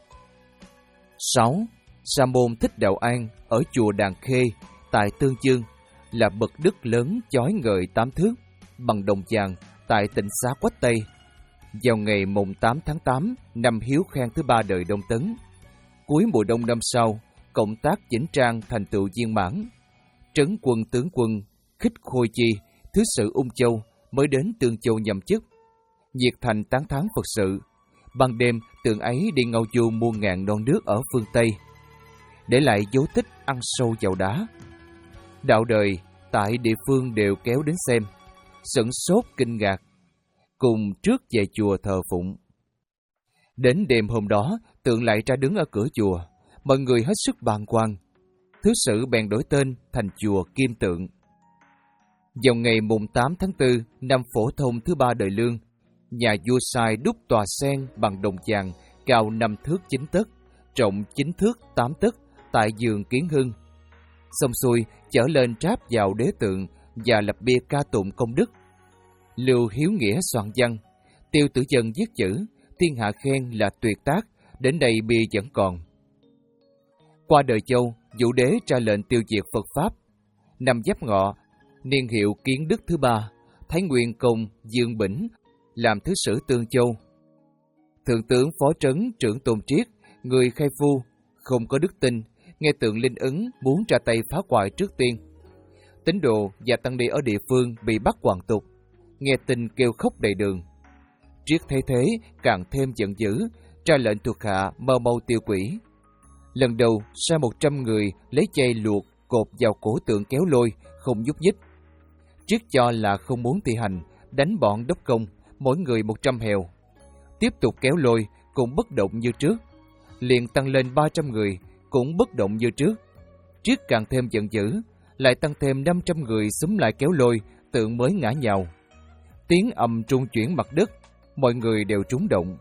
sáu. Sa môn Thích Đạo An ở chùa Đàn Khê, tại Tương Dương, là bậc đức lớn chói ngời tám thước, bằng đồng vàng, tại tỉnh xá Quách Tây, vào ngày mùng tám tháng tám năm Hiếu Khang thứ ba đời Đông Tấn. Cuối mùa đông năm sau, cộng tác chỉnh trang thành tựu viên mãn. Trấn quân tướng quân Khích Khôi Chi, thứ sử Ung Châu, mới đến Tương Châu nhậm chức. Nhiệt thành tán thán Phật sự. Ban đêm, tượng ấy đi ngao du muôn ngàn non nước ở phương Tây, để lại dấu tích ăn sâu vào đá. Đạo đời tại địa phương đều kéo đến xem, sửng sốt kinh ngạc, cùng trước về chùa thờ phụng. Đến đêm hôm đó, tượng lại ra đứng ở cửa chùa, mọi người hết sức bàng hoàng. Thứ sử bèn đổi tên thành chùa Kim Tượng. Vào ngày mùng tám tháng tư năm Phổ Thông thứ ba đời Lương, nhà vua sai đúc tòa sen bằng đồng vàng cao năm thước chín tấc, rộng chín thước tám tấc tại vườn Kiến Hưng. Xong xuôi, chở lên tráp vào đế tượng và lập bia ca tụng công đức. Lưu Hiếu Nghĩa soạn văn, Tiêu Tử Dân viết chữ, thiên hạ khen là tuyệt tác, đến đây bia vẫn còn. Qua đời Châu, Vũ Đế ra lệnh tiêu diệt Phật Pháp. Năm Giáp Ngọ, niên hiệu Kiến Đức thứ ba, Thái Nguyên Công Dương Bỉnh làm thứ sử Tương Châu. Thượng tướng Phó Trấn trưởng Tôn Triết, người khai phu, không có đức tin, nghe tượng linh ứng muốn ra tay phá hoại trước tiên. Tín đồ và tăng ni ở địa phương bị bắt hoàn tục, nghe tin kêu khóc đầy đường. Triết thấy thế càng thêm giận dữ, ra lệnh thuộc hạ mau mau tiêu quỷ. Lần đầu sai một trăm người lấy chay luộc cột vào cổ tượng kéo lôi, không nhúc nhích. Triết cho là không muốn thi hành, đánh bọn đốc công, mỗi người một trăm hèo. Tiếp tục kéo lôi, cũng bất động như trước. Liền tăng lên ba trăm người, cũng bất động như trước. Triết càng thêm giận dữ, lại tăng thêm năm trăm người xúm lại kéo lôi, tượng mới ngã nhào. Tiếng ầm trung chuyển mặt đất, mọi người đều trúng động.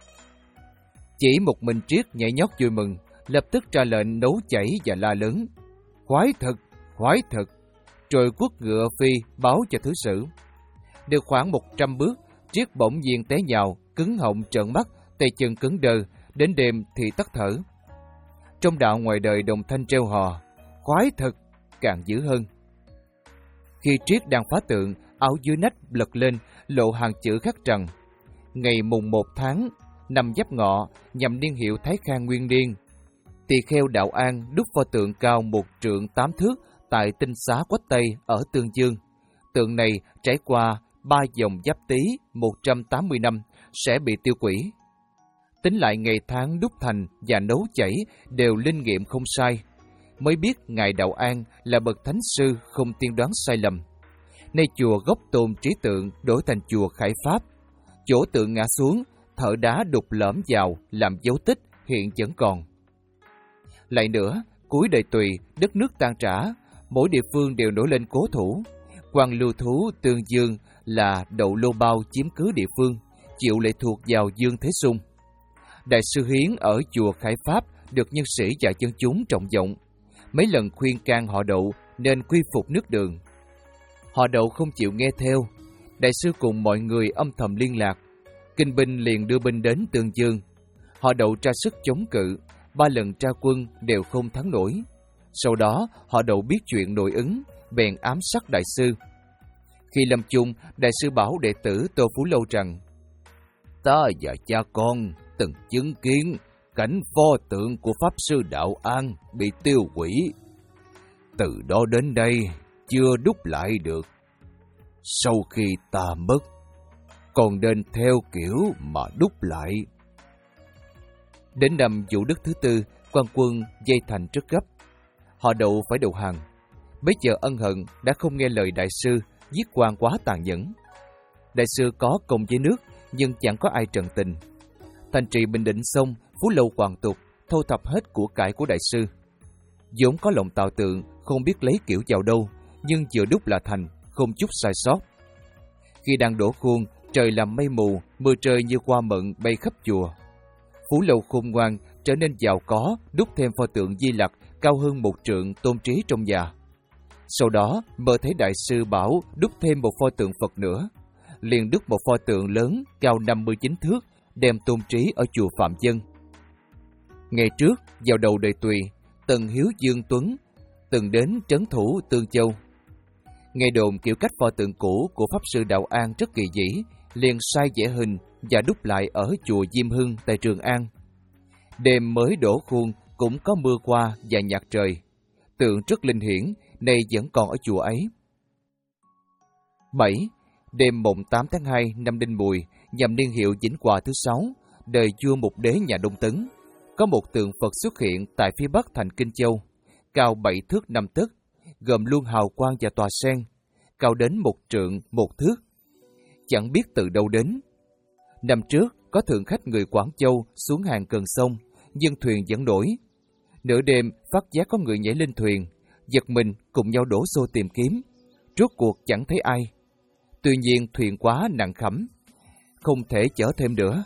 Chỉ một mình Triết nhảy nhót vui mừng, lập tức ra lệnh nấu chảy và la lớn: khoái thật, khoái thật! Rồi quất ngựa phi báo cho thứ sử. Được khoảng một trăm bước, Triết bỗng nhiên té nhào, cứng họng trợn mắt, tay chân cứng đơ, đến đêm thì tắt thở. Trong đạo ngoài đời đồng thanh treo hò: khoái thật, càng dữ hơn. Khi Triết đang phá tượng, áo dưới nách lật lên, lộ hàng chữ khắc rằng: ngày mùng một tháng, năm Giáp Ngọ, nhằm niên hiệu Thái Khang Nguyên Niên, tỳ kheo Đạo An đúc pho tượng cao một trượng tám thước tại Tinh Xá Quách Tây ở Tương Dương. Tượng này trải qua ba dòng Giáp Tý một trăm tám mươi năm sẽ bị tiêu quỷ. Tính lại ngày tháng đúc thành và nấu chảy đều linh nghiệm không sai, mới biết ngài Đạo An là bậc thánh sư không tiên đoán sai lầm. Nay chùa gốc tôn trí tượng đổi thành chùa Khải Pháp, chỗ tượng ngã xuống, thợ đá đục lõm vào làm dấu tích hiện vẫn còn. Lại nữa, cuối đời Tùy, đất nước tan rã, mỗi địa phương đều nổi lên cố thủ. Quan lưu thú Tương Dương là Đậu Lô Bao chiếm cứ địa phương, chịu lệ thuộc vào Dương Thế Sung. Đại sư Hiến ở chùa Khải Pháp được nhân sĩ và dân chúng trọng vọng, mấy lần khuyên can họ Đậu nên quy phục nước Đường. Họ Đậu không chịu nghe theo. Đại sư cùng mọi người âm thầm liên lạc, kinh binh liền đưa binh đến Tương Dương. Họ Đậu ra sức chống cự, ba lần tra quân đều không thắng nổi. Sau đó họ Đậu biết chuyện nội ứng, bèn ám sát đại sư. Khi lâm chung, đại sư bảo đệ tử Tô Phú Lâu rằng: ta và cha con từng chứng kiến cảnh pho tượng của Pháp Sư Đạo An bị tiêu hủy. Từ đó đến đây chưa đúc lại được. Sau khi ta mất, còn nên theo kiểu mà đúc lại. Đến năm Vũ Đức thứ tư, quan quân dây thành rất gấp. Họ đậu phải đầu hàng. Bấy giờ Ân Hận đã không nghe lời đại sư, giết quan quá tàn nhẫn. Đại sư có công với nước, nhưng chẳng có ai trần tình. Thành trì bình định xong, Phú Lâu hoàn tục, thâu thập hết của cải của đại sư. vốn có lòng tạo tượng, không biết lấy kiểu vào đâu, nhưng vừa đúc là thành, không chút sai sót. Khi đang đổ khuôn, trời làm mây mù, mưa rơi như hoa mận bay khắp chùa. Phú Lâu khôn ngoan, trở nên giàu có, đúc thêm pho tượng Di Lặc cao hơn một trượng tôn trí trong nhà. Sau đó, mơ thấy đại sư bảo đúc thêm một pho tượng Phật nữa. Liền đúc một pho tượng lớn cao năm mươi chín thước, đem tôn trí ở chùa Phạm Dân. Ngày trước, vào đầu đời Tùy, Tần Hiếu Dương Tuấn từng đến trấn thủ Tương Châu. Nghe đồn kiểu cách pho tượng cũ của Pháp Sư Đạo An rất kỳ dĩ, liền sai vẽ hình và đúc lại ở chùa Diêm Hưng tại Trường An. Đêm mới đổ khuôn cũng có mưa qua và nhạc trời. Tượng rất linh hiển, nay vẫn còn ở chùa ấy. bảy. Đêm mùng tám tháng hai năm Đinh Mùi, nhằm niên hiệu Vĩnh Hòa thứ sáu, đời vua Mục Đế nhà Đông Tấn, có một tượng Phật xuất hiện tại phía bắc thành Kinh Châu, cao bảy thước năm tấc, gồm luôn hào quang và tòa sen, cao đến một trượng một thước. Chẳng biết từ đâu đến. Năm trước, có thượng khách người Quảng Châu xuống hàng gần sông, nhưng thuyền vẫn nổi. Nửa đêm, phát giác có người nhảy lên thuyền, giật mình cùng nhau đổ xô tìm kiếm. Rốt cuộc chẳng thấy ai. Tuy nhiên thuyền quá nặng khẩm, không thể chở thêm nữa.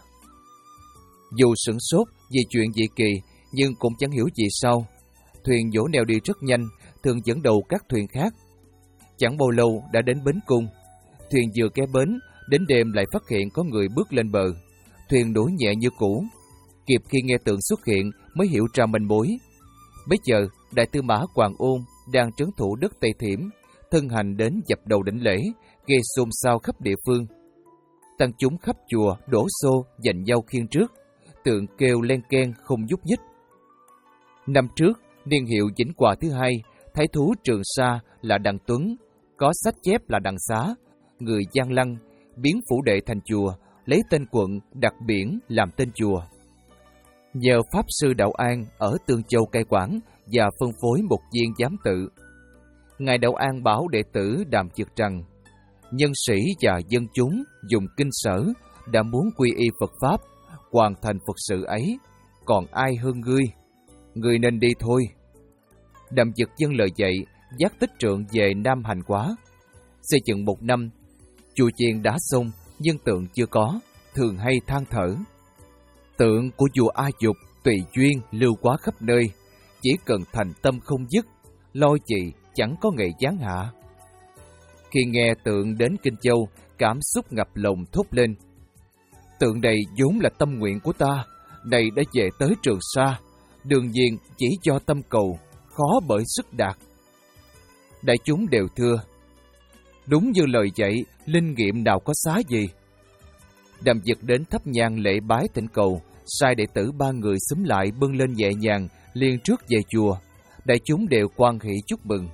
Dù sửng sốt vì chuyện dị kỳ, nhưng cũng chẳng hiểu vì sao. Thuyền vỗ neo đi rất nhanh, thường dẫn đầu các thuyền khác. Chẳng bao lâu đã đến bến cung. Thuyền vừa ghé bến, đến đêm lại phát hiện có người bước lên bờ. Thuyền đuổi nhẹ như cũ. Kịp khi nghe tượng xuất hiện mới hiểu ra manh mối. Bấy giờ, Đại Tư Mã Hoàng Ôn đang trấn thủ đất Tây Thiểm, thân hành đến dập đầu đảnh lễ, gây xôn xao khắp địa phương. Tăng chúng khắp chùa đổ xô giành nhau khiêng trước, tượng kêu len keng không nhúc nhích. Năm trước, niên hiệu Vĩnh Hòa thứ hai, thái thú Trường Sa là Đặng Tuấn, có sách chép là Đặng Xá, người Giang Lăng, biến phủ đệ thành chùa, lấy tên quận đặt biển làm tên chùa. Nhờ Pháp Sư Đạo An ở Tương Châu cai quản và phân phối một viên giám tự. Ngài Đạo An bảo đệ tử Đàm Dực rằng, nhân sĩ và dân chúng dùng kinh sở đã muốn quy y Phật Pháp, hoàn thành Phật sự ấy, còn ai hơn ngươi? Ngươi nên đi thôi. Đàm Dực dâng lời dạy, dắt tích trượng về Nam Hành Quá. Xây dựng một năm, chùa chiền đã xong nhưng tượng chưa có, thường hay than thở. Tượng của vua A Dục tùy duyên lưu quá khắp nơi, chỉ cần thành tâm không dứt, lo gì chẳng có ngày giáng hạ. Khi nghe tượng đến Kinh Châu, cảm xúc ngập lòng thốt lên. Tượng này vốn là tâm nguyện của ta, này đã về tới Trường Sa, đương nhiên chỉ do tâm cầu, khó bởi sức đạt. Đại chúng đều thưa, đúng như lời dạy, linh nghiệm nào có xá gì. Đàm Dực đến thắp nhang lễ bái thỉnh cầu, sai đệ tử ba người xúm lại bưng lên nhẹ nhàng, liền trước về chùa. Đại chúng đều hoan hỷ chúc mừng.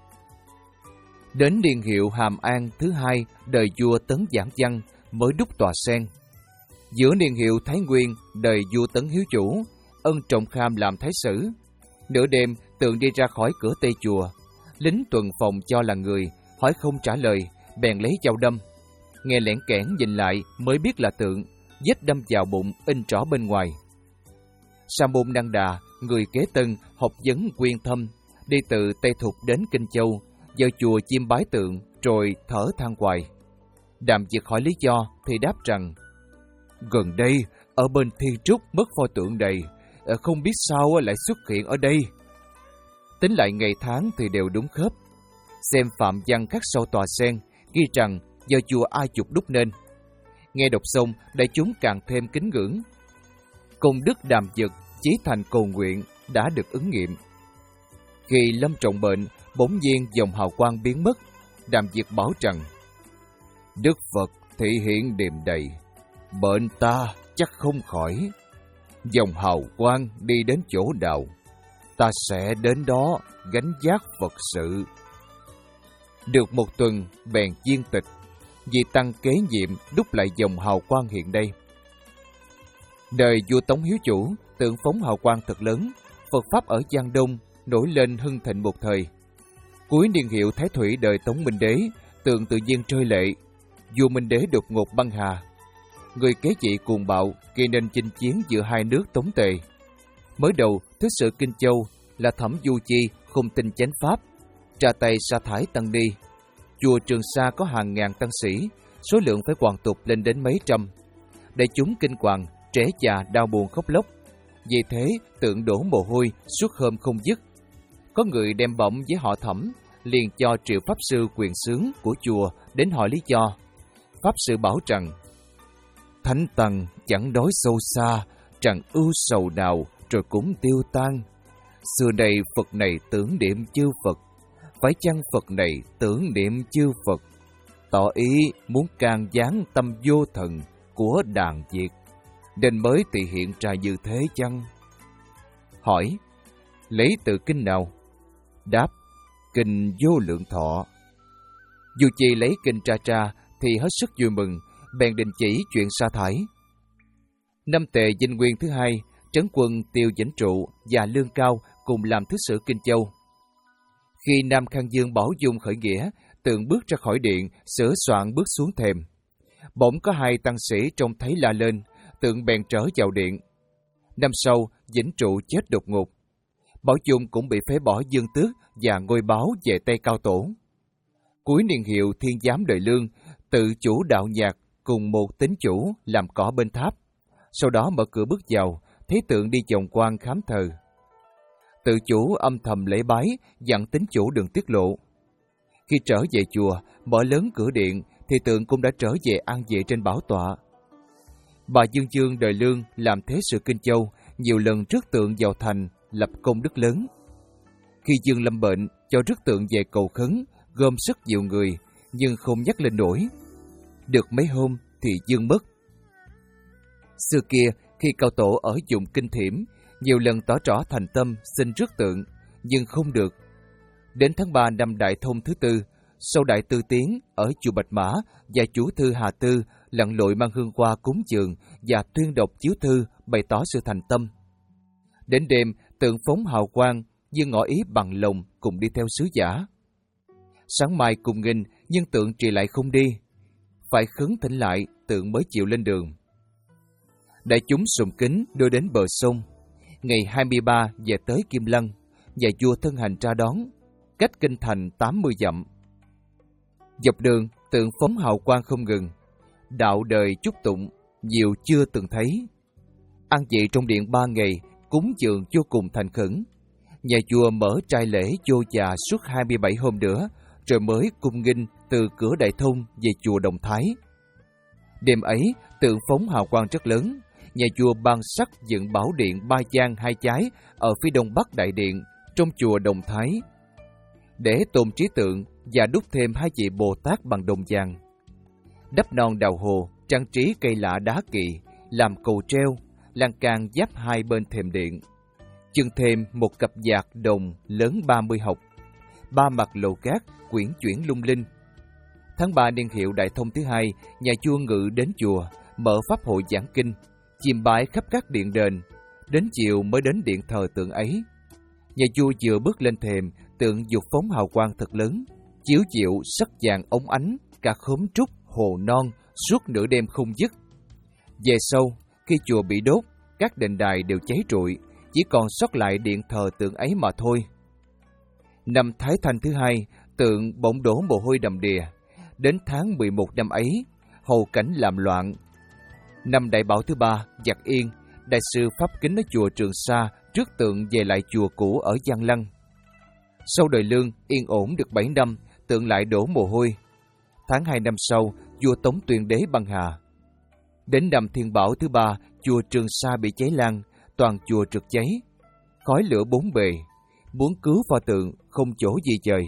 Đến niên hiệu Hàm An thứ hai, đời vua Tấn Giảng Văn mới đúc tòa sen. Giữa niên hiệu Thái Nguyên, đời vua Tấn Hiếu Chủ, Ân Trọng Kham làm thái sử. Nửa đêm, tượng đi ra khỏi cửa tây chùa. Lính tuần phòng cho là người, hỏi không trả lời, bèn lấy dao đâm. Nghe lẻn kẽn nhìn lại mới biết là tượng, vết đâm vào bụng in rõ bên ngoài. Sa Môn Đăng Đà, người kế tân, học vấn quyên thâm, đi từ Tây Thục đến Kinh Châu, vào chùa chiêm bái tượng, rồi thở than hoài. Đàm Dực hỏi lý do thì đáp rằng, gần đây ở bên Thiên Trúc mất pho tượng đầy, không biết sao lại xuất hiện ở đây. Tính lại ngày tháng thì đều đúng khớp. Xem phạm văn khắc sau tòa sen, ghi rằng do chùa A Dục đúc nên. Nghe đọc xong, đại chúng càng thêm kính ngưỡng. Công đức Đàm Dực chí thành cầu nguyện đã được ứng nghiệm. Khi lâm trọng bệnh, bỗng nhiên dòng hào quang biến mất. Đàm Dực bảo rằng, Đức Phật thị hiện điềm đầy, bệnh ta chắc không khỏi. Dòng hào quang đi đến chỗ nào, ta sẽ đến đó gánh vác Phật sự. Được một tuần bèn viên tịch, vì tăng kế nhiệm đúc lại dòng hào quang hiện đây. Đời vua Tống Hiếu Chủ, tượng phóng hào quang thật lớn, Phật Pháp ở Giang Đông nổi lên hưng thịnh một thời. Cuối niên hiệu Thái Thủy đời Tống Minh Đế, tượng tự nhiên trơi lệ, vua Minh Đế đột ngột băng hà. Người kế vị cuồng bạo gây nên chinh chiến giữa hai nước Tống Tề. Mới đầu, thứ sự Kinh Châu là Thẩm Du Chi không tin chánh pháp, tra tay sa thải tăng ni. Chùa Trường Sa có hàng ngàn tăng sĩ, số lượng phải hoàn tục lên đến mấy trăm. Đại chúng kinh hoàng, trẻ già đau buồn khóc lóc. Vì thế, tượng đổ mồ hôi suốt hôm không dứt. Có người đem bỏng với họ Thẩm, liền cho triệu pháp sư quyền xướng của chùa đến hỏi lý do. Pháp sư bảo rằng: Thánh tăng chẳng đói sâu xa, chẳng ưu sầu nào rồi cũng tiêu tan. Xưa này Phật này tưởng niệm chư Phật, phải chăng Phật này tưởng niệm chư Phật? Tỏ ý muốn can gián tâm vô thần của đàn Việt, nên mới tỳ hiện ra như thế chăng? Hỏi: lấy từ kinh nào? Đáp: kinh Vô Lượng Thọ. Du Chi lấy kinh tra tra thì hết sức vui mừng, bèn đình chỉ chuyện sa thải. Năm Tề Vinh Nguyên thứ hai, trấn quân Tiêu Vĩnh Trụ và Lương Cao cùng làm thứ sử Kinh Châu. Khi Nam Khang Dương Bảo Dung khởi nghĩa, tượng bước ra khỏi điện, sửa soạn bước xuống thềm. Bỗng có hai tăng sĩ trông thấy la lên, tượng bèn trở vào điện. Năm sau, Vĩnh Trụ chết đột ngột. Bảo Dung cũng bị phế bỏ dương tước và ngôi báo về Tây Cao Tổ. Cuối niên hiệu Thiên Giám đời Lương, tự chủ đạo nhạc cùng một tín chủ làm cỏ bên tháp. Sau đó mở cửa bước vào, thấy tượng đi vòng quan khám thờ. Tự chủ âm thầm lễ bái, dặn tín chủ đừng tiết lộ. Khi trở về chùa, mở lớn cửa điện, thì tượng cũng đã trở về an vị trên bảo tọa. Bà Dương Dương đời Lương làm thế sự Kinh Châu, nhiều lần rước tượng vào thành, lập công đức lớn. Khi Dương lâm bệnh, cho rước tượng về cầu khấn, gom sức nhiều người, nhưng không nhắc lên nổi. Được mấy hôm thì Dương mất. Xưa kia, khi Cao Tổ ở vùng Kinh Thiểm, nhiều lần tỏ rõ thành tâm xin rước tượng, nhưng không được. Đến tháng ba năm Đại Thông thứ tư, sau Đại Tư Tiến ở chùa Bạch Mã và chủ thư Hà Tư lặn lội mang hương hoa cúng dường và tuyên đọc chiếu thư bày tỏ sự thành tâm. Đến đêm, tượng phóng hào quang, Dương ngỏ ý bằng lòng cùng đi theo sứ giả. Sáng mai cùng nghinh, nhưng tượng trì lại không đi. Phải khấn thỉnh lại, tượng mới chịu lên đường. Đại chúng sùng kính đưa đến bờ sông. Ngày hai mươi ba về tới Kim Lăng, nhà vua thân hành ra đón, cách kinh thành tám mươi dặm. Dọc đường, tượng phóng hào quang không ngừng. Đạo đời chúc tụng, nhiều chưa từng thấy. Ăn vị trong điện ba ngày, cúng dường vô cùng thành khẩn. Nhà vua mở trai lễ vô già suốt hai mươi bảy hôm nữa, rồi mới cung nghinh từ cửa Đại Thông về chùa Đồng Thái. Đêm ấy, tượng phóng hào quang rất lớn. Nhà vua ban sắc dựng bảo điện ba gian hai chái ở phía đông bắc đại điện trong chùa Đồng Thái, để tôn trí tượng và đúc thêm hai vị Bồ Tát bằng đồng vàng. Đắp non đào hồ, trang trí cây lạ đá kỳ, làm cầu treo, lan can giáp hai bên thềm điện. Chưng thêm một cặp vạc đồng lớn ba mươi hộc, ba mặt lầu cát, quyển chuyển lung linh. Tháng ba niên hiệu Đại Thông thứ hai, nhà vua ngự đến chùa, mở pháp hội giảng kinh, chiêm bái khắp các điện đền. Đến chiều mới đến điện thờ tượng ấy. Nhà vua vừa bước lên thềm, tượng dục phóng hào quang thật lớn, chiếu diệu sắc vàng óng ánh, cả khóm trúc, hồ non, suốt nửa đêm không dứt. Về sau, khi chùa bị đốt, các đền đài đều cháy rụi, chỉ còn sót lại điện thờ tượng ấy mà thôi. Năm Thái Thanh thứ hai, tượng bỗng đổ mồ hôi đầm đìa. Đến tháng mười một năm ấy, hầu cảnh làm loạn. Năm Đại Bảo thứ ba, giặc yên, đại sư pháp kính ở chùa Trường Sa rước tượng về lại chùa cũ ở Giang Lăng. Sau đời Lương yên ổn được bảy năm, tượng lại đổ mồ hôi. Tháng hai năm sau, vua Tống Tuyên Đế băng hà. Đến năm Thiên Bảo thứ ba, chùa Trường Sa bị cháy lan, toàn chùa rực cháy, khói lửa bốn bề. Muốn cứu pho tượng, không chỗ gì dời.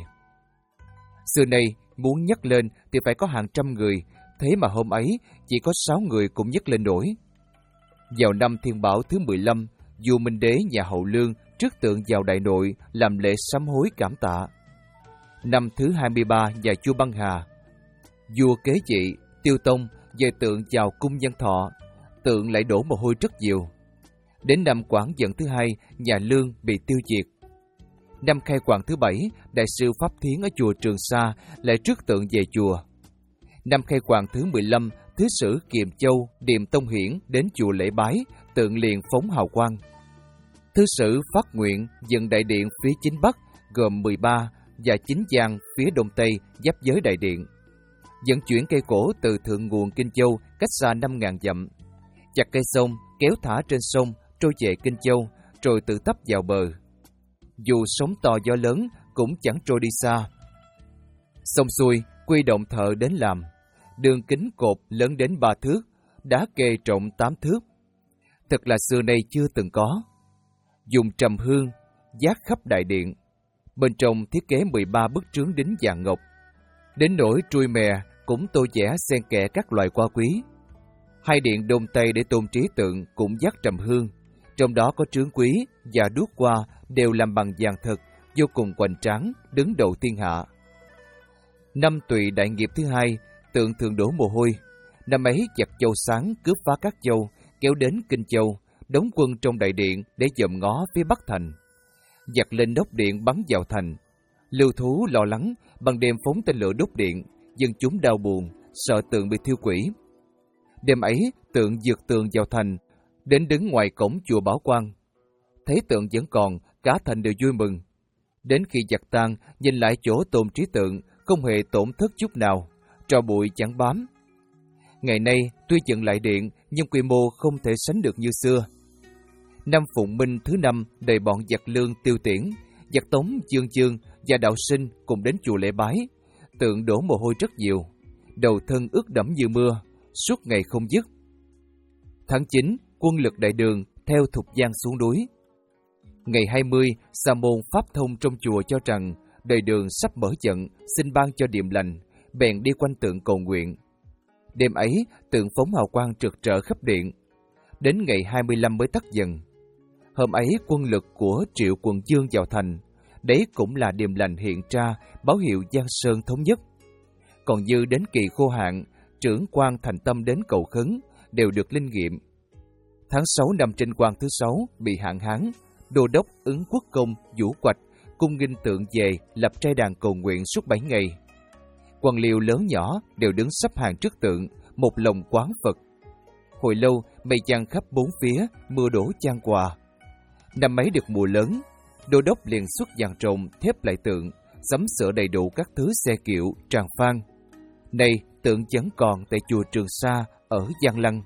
Xưa nay, muốn nhấc lên thì phải có hàng trăm người, thế mà hôm ấy chỉ có sáu người cũng nhấc lên nổi. Vào năm Thiên Bảo thứ mười lăm, vua Minh Đế nhà Hậu Lương rước tượng vào Đại Nội làm lễ sám hối cảm tạ. Năm thứ hai mươi ba, nhà vua băng hà. Vua kế vị, Tiêu Tông dời tượng vào cung Nhân Thọ, tượng lại đổ mồ hôi rất nhiều. Đến năm Quảng Dận thứ hai, nhà Lương bị tiêu diệt. Năm Khai Hoàng thứ bảy, đại sư Pháp Thiến ở chùa Trường Sa lại rước tượng về chùa. Năm Khai Hoàng thứ mười lăm, Thứ sử Kiệm Châu, Điềm Tông Hiển đến chùa lễ bái, tượng liền phóng hào quang. Thứ sử phát nguyện dựng đại điện phía chính bắc gồm mười ba và chín gian phía đông tây giáp giới đại điện. Dẫn chuyển cây cổ từ thượng nguồn Kinh Châu cách xa năm ngàn dặm. Chặt cây sông, kéo thả trên sông, trôi về Kinh Châu, rồi tự tấp vào bờ. Dù sóng to gió lớn cũng chẳng trôi đi xa. Xong xuôi, quy động thợ đến làm. Đường kính cột lớn đến ba thước, đá kê rộng tám thước. Thật là xưa nay chưa từng có. Dùng trầm hương, dát khắp đại điện. Bên trong thiết kế mười ba bức trướng đính vàng ngọc. Đến nỗi trui mè cũng tô vẽ xen kẽ các loại hoa quý. Hai điện đông tây để tôn trí tượng cũng dát trầm hương. Trong đó có trướng quý và đuốc hoa đều làm bằng vàng thật, vô cùng hoành tráng, đứng đầu thiên hạ. Năm Tùy đại nghiệp thứ hai, tượng thường đổ mồ hôi. Năm ấy giặc Châu Sáng cướp phá các châu, kéo đến Kinh Châu, đóng quân trong đại điện để dòm ngó phía bắc thành. Giặc lên đốc điện bắn vào thành. Lưu Thú lo lắng, ban đêm phóng tên lửa đốt điện, dân chúng đau buồn, sợ tượng bị thiêu quỷ. Đêm ấy, tượng vượt tường vào thành, đến đứng ngoài cổng chùa Bảo Quang. Thấy tượng vẫn còn, cả thành đều vui mừng. Đến khi giặc tan, nhìn lại chỗ tôn trí tượng, không hề tổn thất chút nào, tro bụi chẳng bám. Ngày nay, tuy dựng lại điện, nhưng quy mô không thể sánh được như xưa. Năm Phụng Minh thứ năm, đầy bọn giặc Lương Tiêu Tiễn, giặc Tống Dương Chương và Đạo Sinh cùng đến chùa lễ bái. Tượng đổ mồ hôi rất nhiều, đầu thân ướt đẫm như mưa, suốt ngày không dứt. Tháng chín, quân lực đại đường theo Thục Giang xuống núi. Ngày hai mươi, Sa môn Pháp Thông trong chùa cho rằng đời đường sắp mở trận, xin ban cho điềm lành, bèn đi quanh tượng cầu nguyện. Đêm ấy, tượng phóng hào quang rực rỡ khắp điện. Đến ngày hai mươi lăm mới tắt dần. Hôm ấy quân lực của Triệu Quận Dương vào thành, đấy cũng là điềm lành hiện ra, báo hiệu Giang Sơn thống nhất. Còn như đến kỳ khô hạn, trưởng quan thành tâm đến cầu khấn, đều được linh nghiệm. Tháng sáu năm Trinh Quang thứ sáu bị hạn hán, đô đốc ứng quốc công Vũ Quạch cung nghinh tượng về lập trai đàn cầu nguyện suốt bảy ngày. Quan liêu lớn nhỏ đều đứng sắp hàng trước tượng, một lòng quán Phật. Hồi lâu, mây giăng khắp bốn phía, mưa đổ chan quà. Năm ấy được mùa lớn, đô đốc liền xuất vàng trộn thép lại tượng, sắm sửa đầy đủ các thứ xe kiệu, tràng phan. Nay, tượng vẫn còn tại chùa Trường Sa ở Giang Lăng.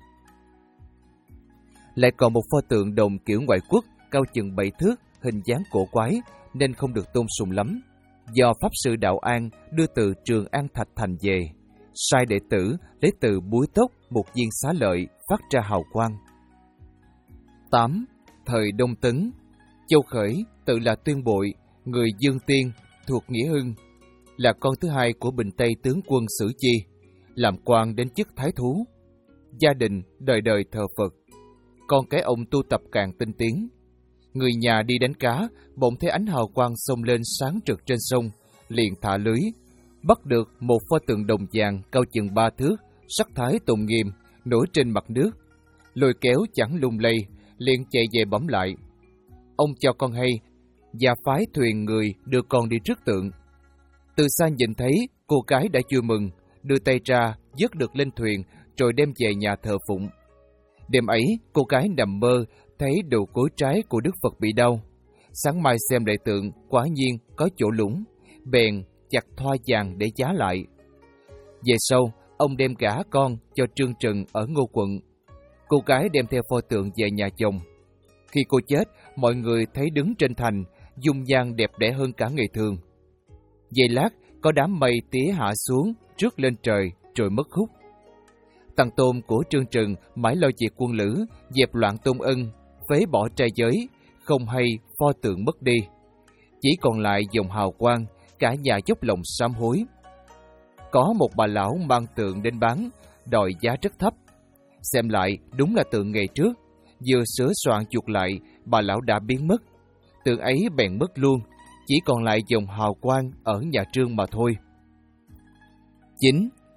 Lại còn một pho tượng đồng kiểu ngoại quốc, cao chừng bảy thước, hình dáng cổ quái, nên không được tôn sùng lắm. Do Pháp sư Đạo An đưa từ Trường An Thạch Thành về, sai đệ tử lấy từ búi tóc một viên xá lợi phát ra hào quang. tám. Thời Đông Tấn, Châu Khởi tự là Tuyên Bội, người Dương Tiên, thuộc Nghĩa Hưng, là con thứ hai của Bình Tây tướng quân Sử Chi, làm quan đến chức thái thú. Gia đình đời đời thờ Phật, con cái ông tu tập càng tinh tiến. Người nhà đi đánh cá, bỗng thấy ánh hào quang xông lên sáng trực trên sông, liền thả lưới, bắt được một pho tượng đồng vàng cao chừng ba thước, sắc thái tùng nghiêm, nổi trên mặt nước. Lôi kéo chẳng lung lay, liền chạy về bẩm lại. Ông cho con hay, và phái thuyền người đưa con đi trước tượng. Từ xa nhìn thấy, cô gái đã vui mừng, đưa tay ra, vớt được lên thuyền, rồi đem về nhà thờ phụng. Đêm ấy, cô gái nằm mơ, thấy đầu gối trái của Đức Phật bị đau. Sáng mai xem lại tượng, quả nhiên có chỗ lủng, bèn chặt thoa vàng để giá lại. Về sau, ông đem gả con cho Trương Trừng ở Ngô Quận. Cô gái đem theo pho tượng về nhà chồng. Khi cô chết, mọi người thấy đứng trên thành, dung nhan đẹp đẽ hơn cả ngày thường. Giây lát, có đám mây tía hạ xuống, rước lên trời, rồi mất hút. Tăng tôn của Trương Trừng mãi lo việc quân lữ, dẹp loạn tôn ân, phế bỏ trai giới, không hay pho tượng mất đi. Chỉ còn lại dòng hào quang, cả nhà dốc lòng sám hối. Có một bà lão mang tượng đến bán, đòi giá rất thấp. Xem lại đúng là tượng ngày trước, vừa sửa soạn chuộc lại, bà lão đã biến mất. Tượng ấy bèn mất luôn, chỉ còn lại dòng hào quang ở nhà Trương mà thôi. chín.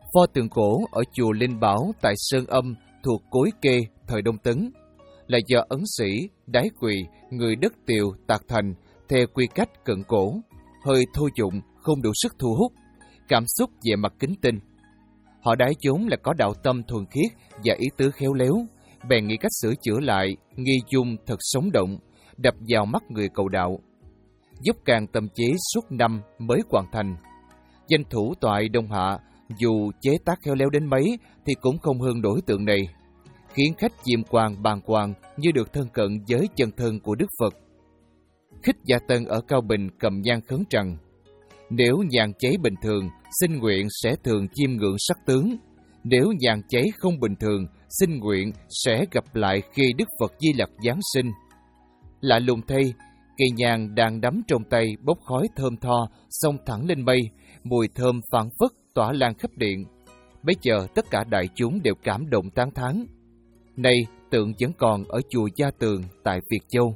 Pho tượng cổ ở chùa Linh Bảo tại Sơn Âm thuộc Cối Kê thời Đông Tấn là do ấn sĩ, đái quỳ, người đất Tiều tạc thành theo quy cách cận cổ, hơi thô dụng, không đủ sức thu hút, cảm xúc về mặt kính tinh. Họ đái vốn là có đạo tâm thuần khiết và ý tứ khéo léo, bèn nghĩ cách sửa chữa lại, nghi dung thật sống động, đập vào mắt người cầu đạo. Giúp càng tâm chế suốt năm mới hoàn thành. Danh thủ toại Đông Hạ, dù chế tác khéo léo đến mấy thì cũng không hơn đối tượng này, khiến khách chiêm quan bàng hoàng như được thân cận với chân thân của Đức Phật. Khích Gia Tân ở Cao Bình cầm nhang khấn rằng: nếu nhang cháy bình thường, xin nguyện sẽ thường chiêm ngưỡng sắc tướng. Nếu nhang cháy không bình thường, xin nguyện sẽ gặp lại khi Đức Phật Di Lặc giáng sinh. Lạ lùng thay, cây nhang đang đắm trong tay bốc khói thơm tho, xông thẳng lên mây, mùi thơm phảng phất tỏa lan khắp điện. Bấy giờ tất cả đại chúng đều cảm động tán thán. Nay tượng vẫn còn ở chùa Gia Tường tại Việt Châu.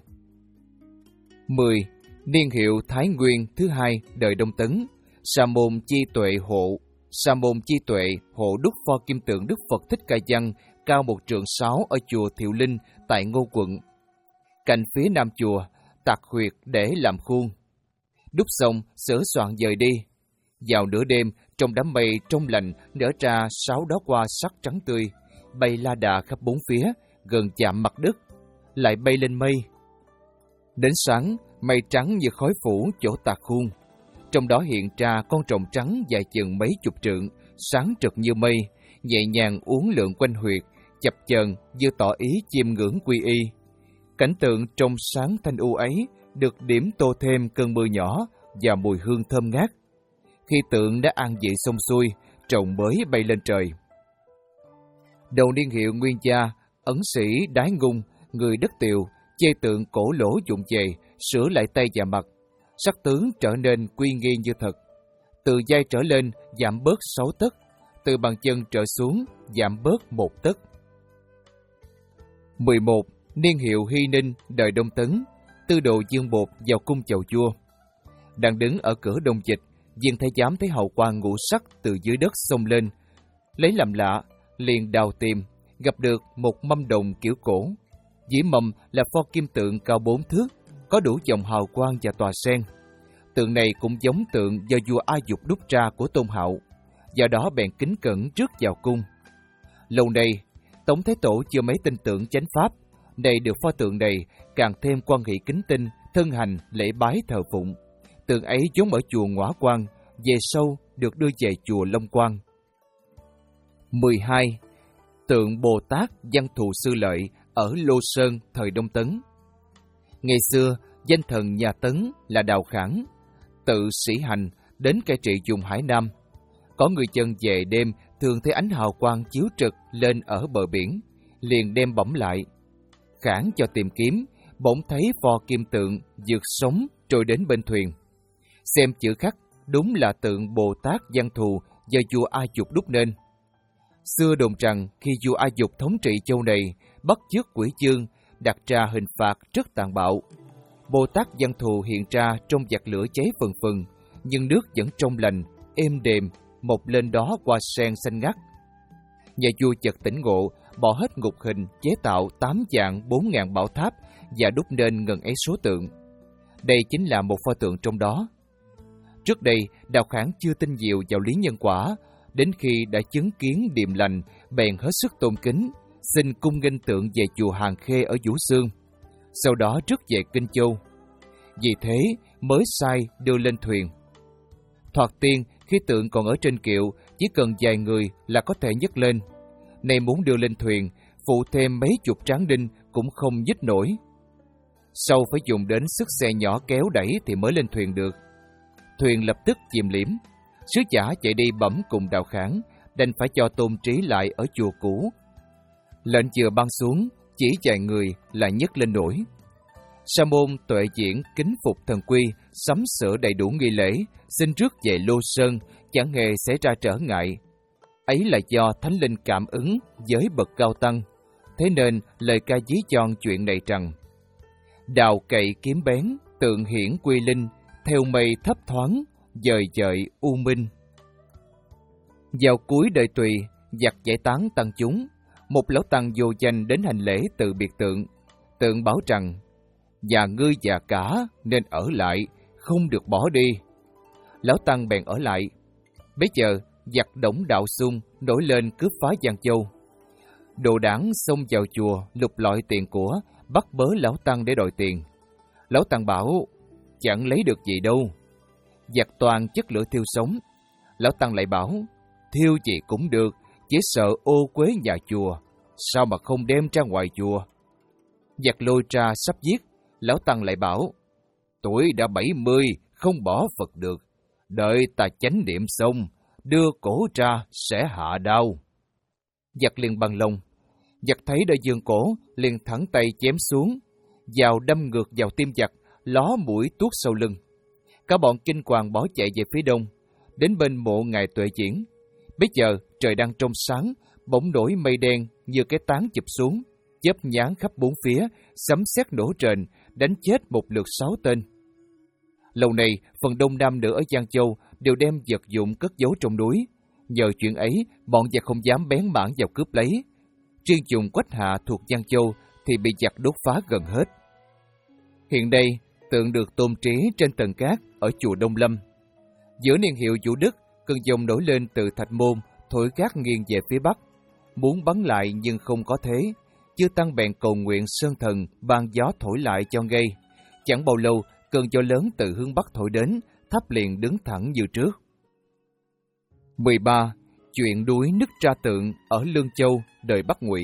mười. Niên hiệu Thái Nguyên thứ hai đời Đông Tấn. Sa môn Chi Tuệ hộ Sa môn Chi Tuệ hộ đúc pho kim tượng Đức Phật Thích Ca Văn cao một trượng sáu ở chùa Thiệu Linh tại Ngô Quận. Cạnh phía nam chùa tạc huyệt để làm khuôn. Đúc xong sửa soạn dời đi. Vào nửa đêm, trong đám mây trong lành nở ra sáu đóa hoa sắc trắng tươi, bay la đà khắp bốn phía, gần chạm mặt đất, lại bay lên mây. Đến sáng, mây trắng như khói phủ chỗ tạc khuôn. Trong đó hiện ra con trồn trắng dài chừng mấy chục trượng, sáng trực như mây, nhẹ nhàng uốn lượn quanh huyệt, chập chờn như tỏ ý chiêm ngưỡng quy y. Cảnh tượng trong sáng thanh u ấy được điểm tô thêm cơn mưa nhỏ và mùi hương thơm ngát. Khi tượng đã an vị xong xuôi, trồn mới bay lên trời. Đầu niên hiệu Nguyên Gia, ấn sĩ Đái Ngung, người đất Tiều, chê tượng cổ lỗ dụng về, sửa lại tay và mặt. Sắc tướng trở nên quy nghi như thật. Từ vai trở lên giảm bớt sáu tấc, từ bàn chân trở xuống giảm bớt một tấc. mười một. Niên hiệu Hy Ninh đời Đông Tấn. Tư đồ Dương Bột vào cung chầu vua. Đang đứng ở cửa Đông Dịch, viên thái giám thấy hầu quan ngũ sắc từ dưới đất xông lên, lấy làm lạ, liền đào tìm, gặp được một mâm đồng kiểu cổ. Dưới mâm là pho kim tượng cao bốn thước, có đủ dòng hào quang và tòa sen. Tượng này cũng giống tượng do vua A Dục đúc ra của Tôn Hạo, do đó bèn kính cẩn trước vào cung. Lâu nay, Tống Thái Tổ chưa mấy tin tưởng chánh pháp, nay được pho tượng này càng thêm quan hệ kính tinh, thân hành lễ bái thờ phụng. Tượng ấy vốn ở chùa Ngõa Quang, về sau được đưa về chùa Long Quang. mười hai. Tượng Bồ Tát Văn Thù Sư Lợi ở Lô Sơn thời Đông Tấn. Ngày xưa, danh thần nhà Tấn là Đào Khảng, tự sĩ hành đến cai trị vùng Hải Nam. Có người dân về đêm thường thấy ánh hào quang chiếu trực lên ở bờ biển, liền đem bẩm lại. Khảng cho tìm kiếm, bỗng thấy pho kim tượng vượt sóng trôi đến bên thuyền. Xem chữ khắc, đúng là tượng Bồ Tát Văn Thù do vua A Dục đúc nên. Xưa đồn rằng khi vua A Dục thống trị châu này, bắt chước quỷ chương, đặt ra hình phạt rất tàn bạo. Bồ Tát Văn Thù hiện ra trong giặc lửa cháy phần phần, nhưng nước vẫn trong lành, êm đềm, mọc lên đó hoa sen xanh ngắt. Nhà vua chợt tỉnh ngộ, bỏ hết ngục hình, chế tạo tám vạn bốn ngàn bảo tháp và đúc nên ngần ấy số tượng. Đây chính là một pho tượng trong đó. Trước đây, Đào Khảng chưa tin nhiều vào lý nhân quả, đến khi đã chứng kiến điềm lành, bèn hết sức tôn kính, xin cung nghênh tượng về chùa Hàng Khê ở Vũ Xương, sau đó rước về Kinh Châu. Vì thế mới sai đưa lên thuyền. Thoạt tiên, khi tượng còn ở trên kiệu, chỉ cần vài người là có thể nhấc lên. Nay muốn đưa lên thuyền, phụ thêm mấy chục tráng đinh cũng không nhích nổi. Sau phải dùng đến sức xe nhỏ kéo đẩy thì mới lên thuyền được. Thuyền lập tức chìm liễm. Sứ giả chạy đi bẩm cùng Đào Khảng, đành phải cho tôn trí lại ở chùa cũ. Lệnh vừa ban xuống, chỉ vài người là nhấc lên nổi. Sa môn Tuệ Diễn kính phục thần quy, sắm sửa đầy đủ nghi lễ, xin rước về Lô Sơn, chẳng hề xảy ra trở ngại. Ấy là do Thánh Linh cảm ứng với bậc cao tăng. Thế nên lời ca dí chọn chuyện này rằng: đào cậy kiếm bén, tượng hiển quy linh, theo mây thấp thoáng, dời dời u minh. Vào cuối đời Tùy, giặc giải tán tăng chúng, một lão tăng vô danh đến hành lễ từ biệt Tượng. Tượng bảo rằng, nhà ngươi già cả nên ở lại, không được bỏ đi. Lão tăng bèn ở lại. Bấy giờ, giặc Đổng Đạo Xung nổi lên cướp phá Giang Châu. Đồ đảng xông vào chùa lục lọi tiền của, bắt bớ lão tăng để đòi tiền. Lão tăng bảo, chẳng lấy được gì đâu. Giặc toàn chất lửa thiêu sống. Lão tăng lại bảo, thiêu gì cũng được, chỉ sợ ô quế nhà chùa, sao mà không đem ra ngoài chùa. Giặc lôi ra sắp giết, lão tăng lại bảo, tuổi đã bảy mươi, không bỏ Phật được, đợi ta chánh niệm xong, đưa cổ ra sẽ hạ đau. Giặc liền bằng lòng. Giặc thấy đã giương cổ, liền thẳng tay chém xuống, dao đâm ngược vào tim giặc, ló mũi tuốt sau lưng. Cả bọn kinh hoàng bỏ chạy về phía đông, đến bên mộ ngài Tuệ Diễn. Bây giờ trời đang trong sáng, bỗng nổi mây đen như cái tán chụp xuống, chớp nháng khắp bốn phía, sấm sét nổ rền, đánh chết một lượt sáu tên. Lâu nay, phần đông nam nữ ở Giang Châu đều đem vật dụng cất giấu trong núi. Nhờ chuyện ấy, bọn giặc không dám bén mảng vào cướp lấy. Riêng vùng Quách Hạ thuộc Giang Châu thì bị giặc đốt phá gần hết. Hiện đây, Tượng được tôn trí trên tầng cát ở chùa Đông Lâm. Giữa niên hiệu Vũ Đức, cơn giông nổi lên từ Thạch Môn, thổi cát nghiêng về phía bắc. Muốn bắn lại nhưng không có thế. Chư tăng bèn cầu nguyện sơn thần ban gió thổi lại cho ngay. Chẳng bao lâu, cơn gió lớn từ hướng bắc thổi đến, tháp liền đứng thẳng như trước. mười ba. Chuyện đuối nứt ra Tượng ở Lương Châu, đời Bắc Ngụy.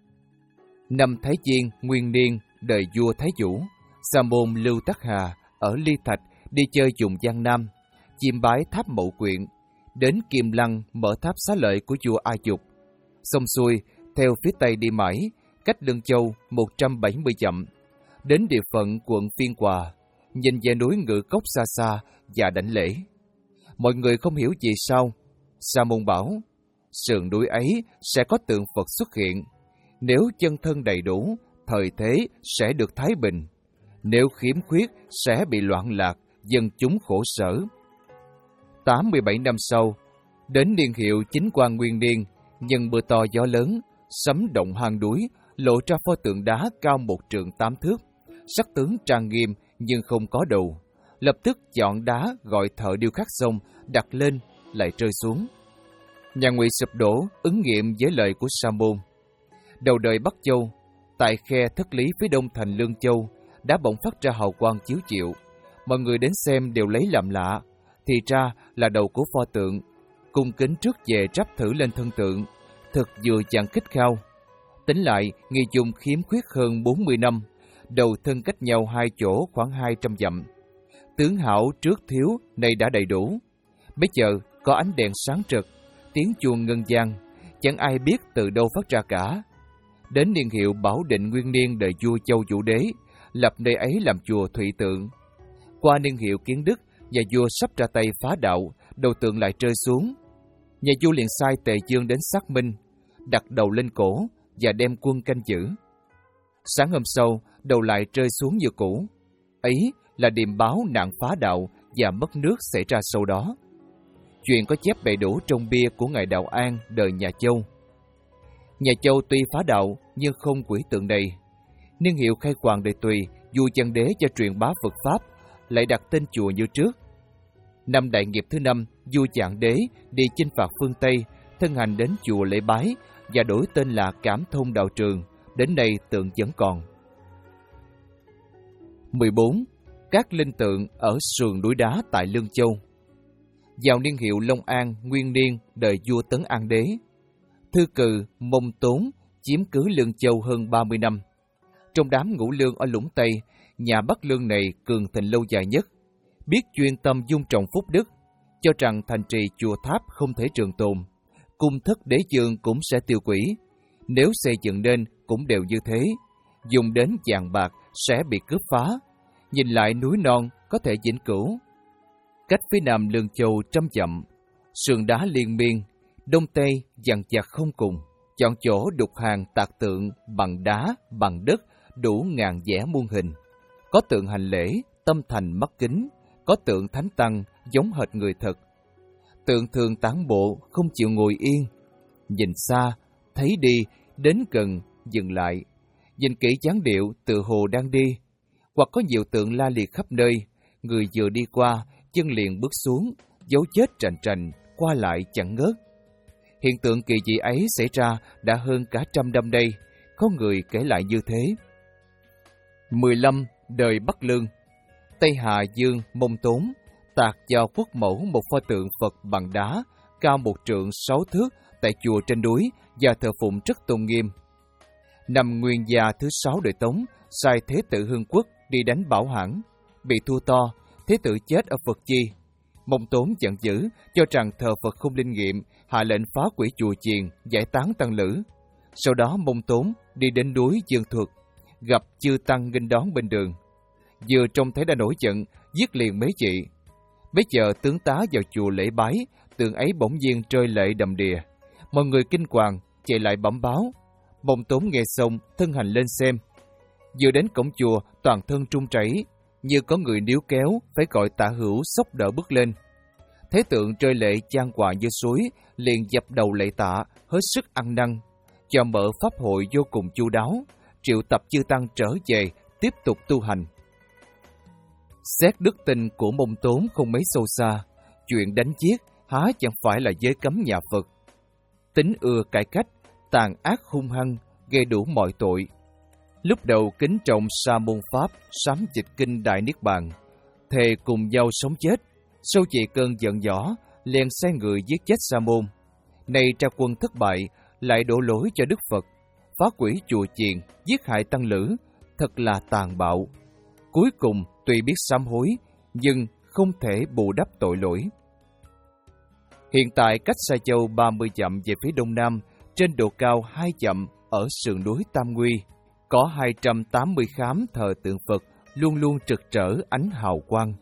Năm Thái Chiên, nguyên niên, đời vua Thái Vũ, Sa môn Lưu Tắc Hà ở Ly Thạch đi chơi vùng Giang Nam, chiêm bái tháp Mậu Quyện, đến Kim Lăng mở tháp xá lợi của vua A Dục. Xong xuôi, theo phía tây đi mãi, cách Lương Châu một trăm bảy mươi dặm, đến địa phận quận Phiên Hòa, nhìn về núi Ngự Cốc xa xa và đảnh lễ. Mọi người không hiểu vì sao. Sa môn bảo, sườn núi ấy sẽ có tượng Phật xuất hiện. Nếu chân thân đầy đủ, thời thế sẽ được thái bình. Nếu khiếm khuyết, sẽ bị loạn lạc, dân chúng khổ sở. tám mươi bảy năm sau, đến niên hiệu Chính Quan Nguyên Niên, nhân mưa to gió lớn, sấm động hang núi, lộ ra pho tượng đá cao một trượng tám thước, sắc tướng trang nghiêm nhưng không có đầu. Lập tức chọn đá gọi thợ điêu khắc xong, đặt lên, lại rơi xuống. Nhà Ngụy sụp đổ, ứng nghiệm với lời của Sa môn. Đầu đời Bắc Châu, tại khe Thất Lý phía đông thành Lương Châu, đã bỗng phát ra hào quang chiếu chịu. Mọi người đến xem đều lấy làm lạ, thì ra là đầu của pho tượng. Cung kính trước về trắp thử lên thân tượng, thực vừa chẳng khích khao. Tính lại, nghi dùng khiếm khuyết hơn bốn mươi năm, đầu thân cách nhau hai chỗ khoảng hai trăm dặm. Tướng hảo trước thiếu, nay đã đầy đủ. Bây giờ có ánh đèn sáng trực, tiếng chuông ngân vang, chẳng ai biết từ đâu phát ra cả. Đến niên hiệu Bảo Định Nguyên Niên đời vua Châu Vũ Đế, lập nơi ấy làm chùa Thụy Tượng. Qua niên hiệu Kiến Đức, nhà vua sắp ra tay phá đạo, đầu tượng lại rơi xuống. Nhà vua liền sai Tề Dương đến xác minh, đặt đầu lên cổ và đem quân canh giữ. Sáng hôm sau, đầu lại rơi xuống như cũ. Ấy là điềm báo nạn phá đạo và mất nước xảy ra sau đó. Chuyện có chép đầy đủ trong bia của ngài Đạo An đời nhà Châu. Nhà Châu tuy phá đạo nhưng không quỷ tượng đầy. Niên hiệu khai hoàng đời Tùy, vua Chân Đế cho truyền bá Phật pháp, lại đặt tên chùa như trước. Năm Đại Nghiệp thứ năm, vua Trạng Đế đi chinh phạt phương Tây, thân hành đến chùa lễ bái và đổi tên là Cảm Thông Đạo Trường, đến nay tượng vẫn còn. mười bốn. Các linh tượng ở sườn núi đá tại Lương Châu. Vào niên hiệu Long An, Nguyên Niên, đời vua Tấn An Đế, Thư Cừ, Mông Tốn chiếm cứ Lương Châu hơn ba mươi năm. Trong đám ngũ lương ở Lũng Tây, nhà Bắc Lương này cường thịnh lâu dài nhất, biết chuyên tâm dung trồng phúc đức, cho rằng thành trì chùa tháp không thể trường tồn, cung thất đế dương cũng sẽ tiêu quỷ, nếu xây dựng nên cũng đều như thế, dùng đến vàng bạc sẽ bị cướp phá, nhìn lại núi non có thể vĩnh cửu. Cách phía nam Lương Châu trăm dặm, sườn đá liên miên, đông tây dằn dặt không cùng, chọn chỗ đục hàng tạc tượng bằng đá, bằng đất, đủ ngàn vẻ muôn hình. Có tượng hành lễ, tâm thành mắt kính, có tượng thánh tăng giống hệt người thật. Tượng thường tản bộ, không chịu ngồi yên. Nhìn xa, thấy đi, đến gần, dừng lại. Nhìn kỹ dáng điệu, tự hồ đang đi. Hoặc có nhiều tượng la liệt khắp nơi, người vừa đi qua, chân liền bước xuống, dấu chết trành trành, qua lại chẳng ngớt. Hiện tượng kỳ dị ấy xảy ra đã hơn cả trăm năm đây, có người kể lại như thế. mười lăm. Đời Bắc Lương. Tây Hà Dương Mông Tốn tạc vào quốc mẫu một pho tượng Phật bằng đá, cao một trượng sáu thước tại chùa trên núi và thờ phụng rất tôn nghiêm. Năm Nguyên Gia thứ sáu đời Tống, sai Thế Tử Hưng Quốc đi đánh Bảo Hãn, bị thua to, Thế Tử chết ở Phật Chi. Mông Tốn giận dữ, cho rằng thờ Phật không linh nghiệm, hạ lệnh phá hủy chùa chiền, giải tán tăng lữ. Sau đó Mông Tốn đi đến núi Dương Thuật, gặp chư tăng nghênh đón bên đường. Vừa trông thấy đã nổi giận, giết liền mấy chị. Bây giờ tướng tá vào chùa lễ bái, tượng ấy bỗng nhiên rơi lệ đầm đìa. Mọi người kinh hoàng, chạy lại bẩm báo. Mông Tốn nghe xong, thân hành lên xem. Vừa đến cổng chùa, toàn thân trung chảy, như có người níu kéo, phải gọi Tạ Hữu xốc đỡ bước lên. Thấy tượng rơi lệ chan hòa như suối, liền dập đầu lạy tạ, hết sức ăn năn, cho mở pháp hội vô cùng chu đáo, triệu tập chư tăng trở về, tiếp tục tu hành. Xét đức tin của Mông Tốn không mấy sâu xa, chuyện đánh giết há chẳng phải là giới cấm nhà Phật. Tính ưa cải cách, tàn ác hung hăng, gây đủ mọi tội. Lúc đầu kính trọng Sa môn Pháp, sám dịch kinh Đại Niết Bàn, thề cùng nhau sống chết. Sau chỉ cơn giận dõ, liền sai người giết chết Sa môn. Nay ra quân thất bại, lại đổ lỗi cho Đức Phật, phá hủy chùa chiền, giết hại tăng lữ, thật là tàn bạo. Cuối cùng tuy biết sám hối, nhưng không thể bù đắp tội lỗi. Hiện tại cách Sa Châu ba mươi dặm về phía đông nam, trên độ cao hai dặm ở sườn núi Tam Nguy, có hai trăm tám mươi khám thờ tượng Phật luôn luôn rực rỡ ánh hào quang.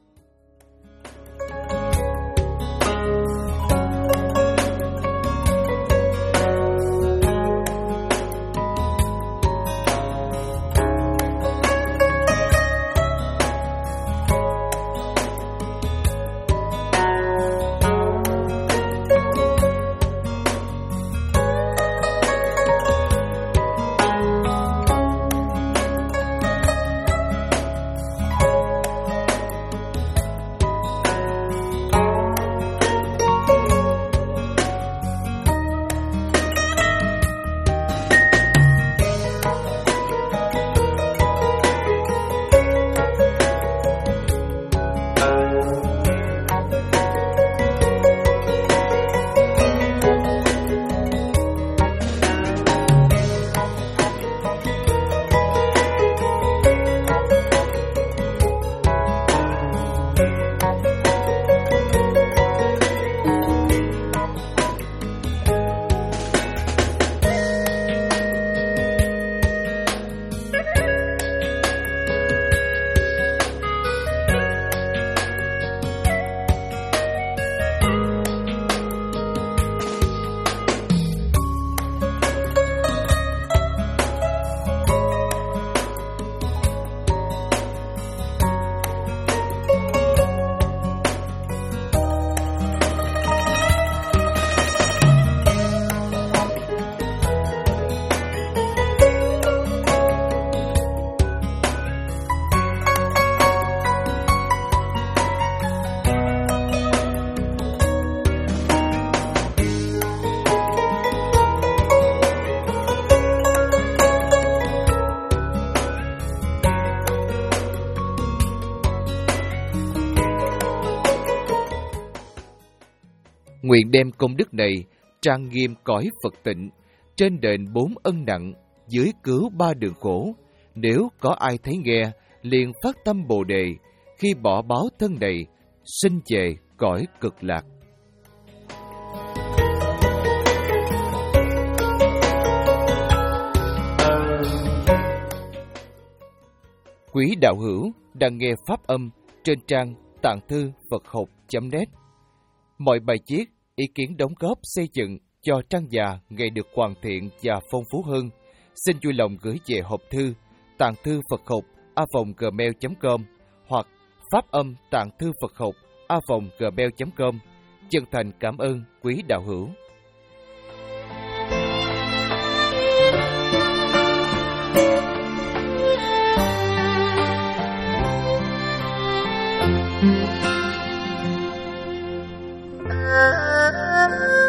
Nguyện đem công đức này trang nghiêm cõi Phật tịnh, trên đền bốn ân nặng, dưới cứu ba đường khổ. Nếu có ai thấy nghe, liền phát tâm Bồ đề, khi bỏ báo thân này, sinh về cõi cực lạc. Quý đạo hữu đang nghe pháp âm trên trang tạng thư Phật học chấm net. Mọi bài viết, ý kiến đóng góp xây dựng cho trang già ngày được hoàn thiện và phong phú hơn, xin vui lòng gửi về hộp thư tạng thư Phật học a vòng gmail chấm com hoặc pháp âm tạng thư Phật học a vòng gmail chấm com Chân thành cảm ơn quý đạo hữu. Ah